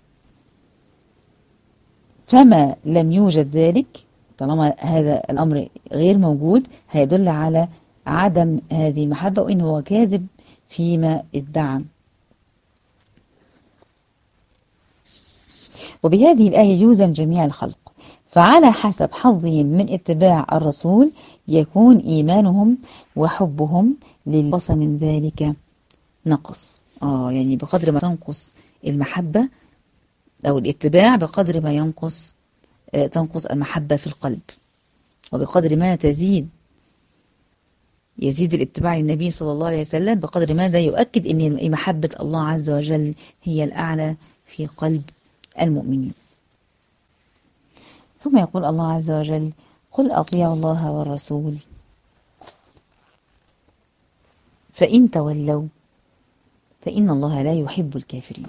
فما لم يوجد ذلك، طالما هذا الأمر غير موجود، هيدل على عدم هذه المحبة وإنه هو كاذب فيما ادعى. وبهذه الآية يوزن جميع الخلق، فعلى حسب حظهم من اتباع الرسول يكون إيمانهم وحبهم للبص من ذلك نقص. آه يعني بقدر ما تنقص المحبة أو الاتباع، بقدر ما ينقص آه تنقص المحبة في القلب، وبقدر ما تزيد يزيد الاتباع للنبي صلى الله عليه وسلم، بقدر ما ده يؤكد أن محبة الله عز وجل هي الأعلى في قلب المؤمنين. ثم يقول الله عز وجل: قل أطيعوا الله والرسول فإن تولوا فإن الله لا يحب الكافرين.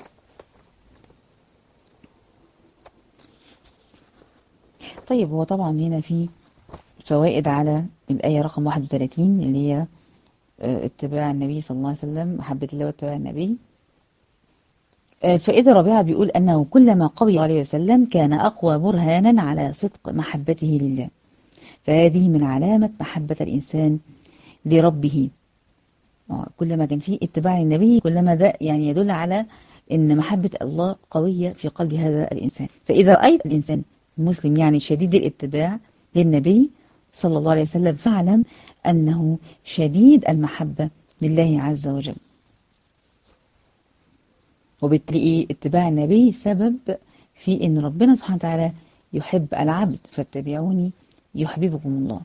طيب هو طبعا هنا في فوائد على الآية رقم واحد وثلاثين اللي هي اتباع النبي صلى الله عليه وسلم، محبة الله واتباع النبي. الفائدة الرابعة بيقول أنه كلما قوي الله عليه وسلم كان أقوى برهانا على صدق محبته لله، فهذه من علامة محبة الإنسان لربه. كلما كان فيه اتباع للنبي كلما ده يعني يدل على أن محبة الله قوية في قلب هذا الإنسان. فإذا رأيت الإنسان المسلم يعني شديد الاتباع للنبي صلى الله عليه وسلم فاعلم أنه شديد المحبة لله عز وجل. وبالتالي اتباع النبي سبب في أن ربنا سبحانه وتعالى يحب العبد، فاتبعوني يحببكم الله.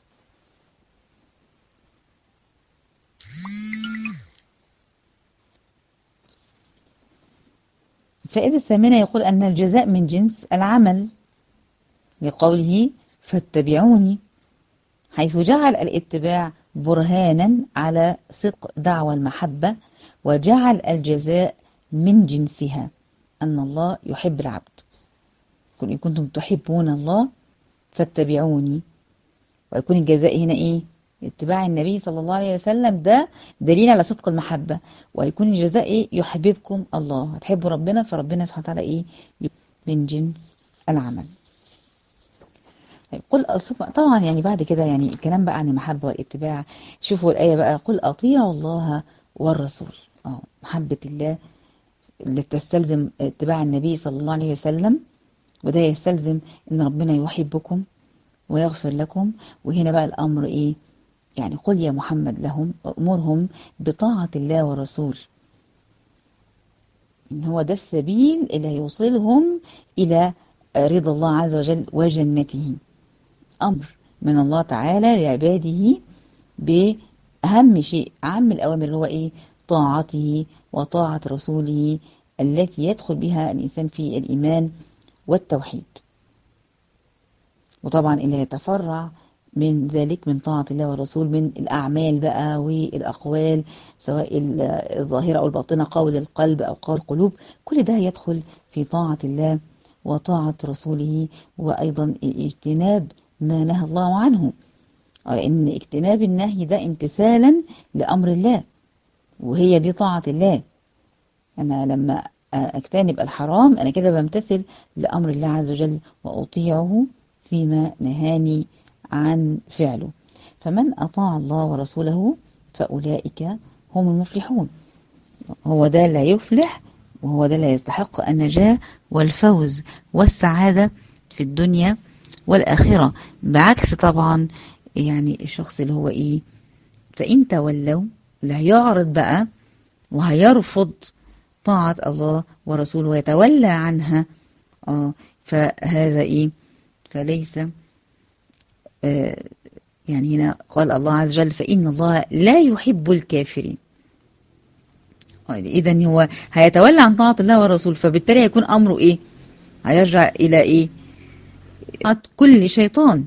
الفائدة الثامنة يقول أن الجزاء من جنس العمل، لقوله فاتبعوني، حيث جعل الاتباع برهانا على صدق دعوى المحبة، وجعل الجزاء من جنسها أن الله يحب العبد. قل إن كنتم تحبون الله فاتبعوني، ويكون الجزاء هنا إيه؟ اتباع النبي صلى الله عليه وسلم، ده دليل على صدق المحبة، ويكون الجزاء إيه؟ يحببكم الله، هتحبوا ربنا فربنا سبحانه وتعالى إيه؟ من جنس العمل. قل طبعا يعني بعد كده يعني الكلام بقى عن المحبة والاتباع. شوفوا الآية بقى، قل أطيعوا الله والرسول. اه محبة الله اللي تستلزم اتباع النبي صلى الله عليه وسلم، وده يستلزم ان ربنا يحبكم ويغفر لكم. وهنا بقى الأمر ايه؟ يعني قل يا محمد لهم، أمرهم بطاعة الله والرسول، إن هو ده السبيل اللي هيوصلهم إلى رضا الله عز وجل وجنته. أمر من الله تعالى لعباده بأهم شيء، أهم الأوامر اللي هو إيه؟ طاعته وطاعة رسوله التي يدخل بها الإنسان في الإيمان والتوحيد. وطبعا اللي يتفرع من ذلك من طاعة الله والرسول من الأعمال بقى والأقوال، سواء الظاهرة أو الباطنة، قول القلب أو قول القلوب، كل ده يدخل في طاعة الله وطاعة رسوله، وأيضا اجتناب ما نهى الله عنه، لأن اجتناب النهي ده امتثالا لأمر الله، وهي دي طاعة الله. أنا لما أجتنب الحرام أنا كده بمتثل لأمر الله عز وجل وأطيعه فيما نهاني عن فعله. فمن أطاع الله ورسوله فأولئك هم المفلحون. هو ده لا يفلح، وهو ده لا يستحق النجاة والفوز والسعادة في الدنيا والآخرة. بعكس طبعا يعني الشخص اللي هو إيه؟ فإن تولوا، اللي هيعرض بقى وهيرفض طاعة الله ورسوله ويتولى عنها، آه فهذا إيه؟ فليس آه يعني هنا قال الله عز وجل فإن الله لا يحب الكافرين. إذن هو هيتولى عن طاعة الله والرسول، فبالتالي هيكون أمره إيه؟ هيرجع إلى إيه؟ كل شيطان.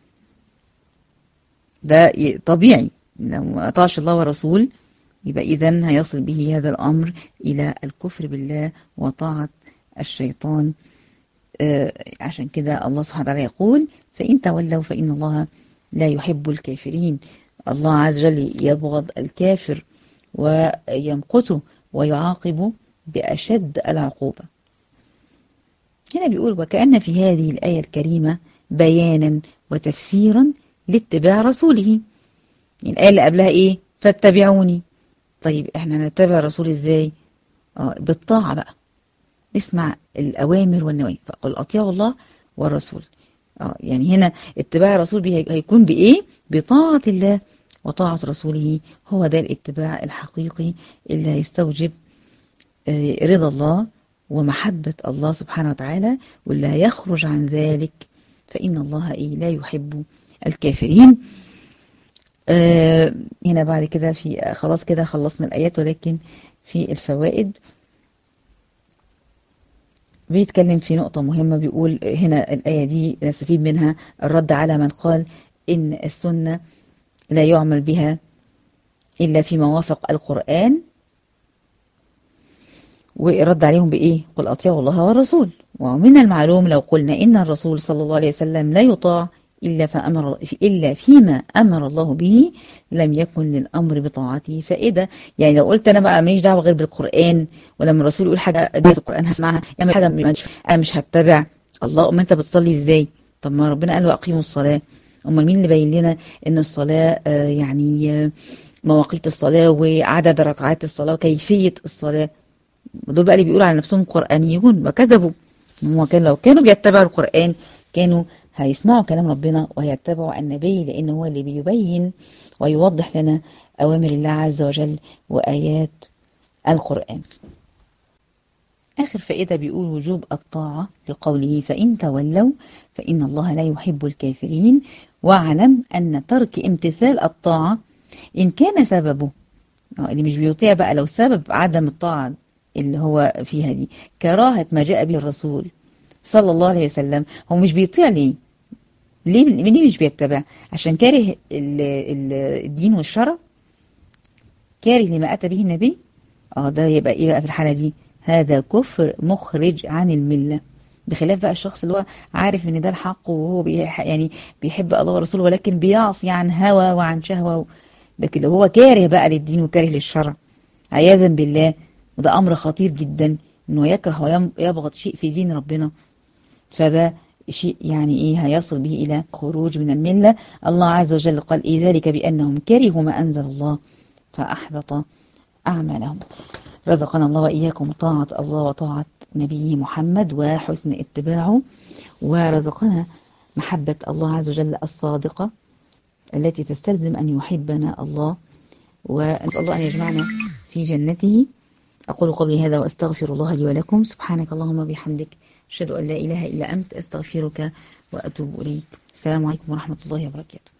ده طبيعي، لو ما أطاعش الله والرسول يبقى إذن هيصل به هذا الأمر إلى الكفر بالله وطاعة الشيطان. آه عشان كده الله سبحانه وتعالى يقول فإن تولوا فإن الله لا يحب الكافرين. الله عز وجل يبغض الكافر ويمقته ويعاقبه بأشد العقوبة. هنا بيقول وكأن في هذه الآية الكريمة بيانا وتفسيرا لاتباع رسوله. الآية اللي قبلها إيه؟ فاتبعوني. طيب إحنا نتبع الرسول إزاي؟ آه بالطاعة بقى، اسمع الأوامر والنواهي، فقل أطيعوا الله والرسول. آه يعني هنا اتباع الرسول هيكون بإيه؟ بطاعة الله وطاعة رسوله. هو ده الاتباع الحقيقي اللي هيستوجب آه رضا الله ومحبة الله سبحانه وتعالى، واللي هيخرج عن ذلك فإن الله إيه؟ لا يحب الكافرين. آه هنا بعد كده في خلاص كده خلصنا الآيات، ولكن في الفوائد بيتكلم في نقطة مهمة. بيقول هنا الآية دي نستفيد منها الرد على من قال إن السنة لا يعمل بها إلا فيما وافق القرآن، والرد عليهم بإيه؟ قل أطيعوا الله والرسول. ومن المعلوم لو قلنا إن الرسول صلى الله عليه وسلم لا يطاع إلا فأمر إلا فيما أمر الله به لم يكن للأمر بطاعته فائدة. يعني لو قلت أنا بقى ماليش دعوة غير بالقرآن، ولما الرسول يقول حاجة جاية في القرآن هسمعها، يعمل حاجة أنا مش هتبع. الله، أما أنت بتصلي إزاي؟ طب ما ربنا قال وأقيموا الصلاة. أمال مين اللي باين لنا إن الصلاة آه يعني آه مواقيت الصلاة وعدد ركعات الصلاة وكيفية الصلاة؟ دول بقى اللي بيقولوا على نفسهم قرآنيون وكذبوا. هو كان لو كانوا بيتبعوا القرآن كانوا هيسمعوا كلام ربنا وهيتبعوا النبي، لأنه هو اللي بيبين ويوضح لنا أوامر الله عز وجل وآيات القرآن. آخر فائدة بيقول وجوب الطاعة لقوله فإن تولوا فإن الله لا يحب الكافرين، واعلم أن ترك امتثال الطاعة إن كان سببه، اللي مش بيطيع بقى لو سبب عدم الطاعة اللي هو فيها دي كراهة ما جاء به الرسول صلى الله عليه وسلم، هو مش بيطيع ليه؟ ليه ليه مش بيتبع؟ عشان كاره ال ال الدين والشرع، كاره لما أتى به النبي. اه ده يبقى ايه بقى في الحالة دي؟ هذا كفر مخرج عن الملة، بخلاف بقى الشخص اللي هو عارف ان ده الحق وهو بيح يعني بيحب الله ورسوله ولكن بيعصي عن هوى وعن شهوة، لكن لو هو كاره بقى للدين وكاره للشرع عياذا بالله، وده أمر خطير جدا انه يكره ويبغض شيء في دين ربنا، فده شيء يعني ايه هيصل به الى خروج من الملة. الله عز وجل قال إيه ذلك بأنهم كرهوا ما أنزل الله فأحبط أعمالهم. رزقنا الله وإياكم طاعة الله وطاعة نبيه محمد وحسن اتباعه، ورزقنا محبة الله عز وجل الصادقة التي تستلزم أن يحبنا الله، ونسأل الله أن يجمعنا في جنته. أقول قولي هذا وأستغفر الله لي ولكم. سبحانك اللهم وبحمدك أشهد أن لا إله إلا أنت أستغفرك وأتوب إليك. السلام عليكم ورحمة الله وبركاته.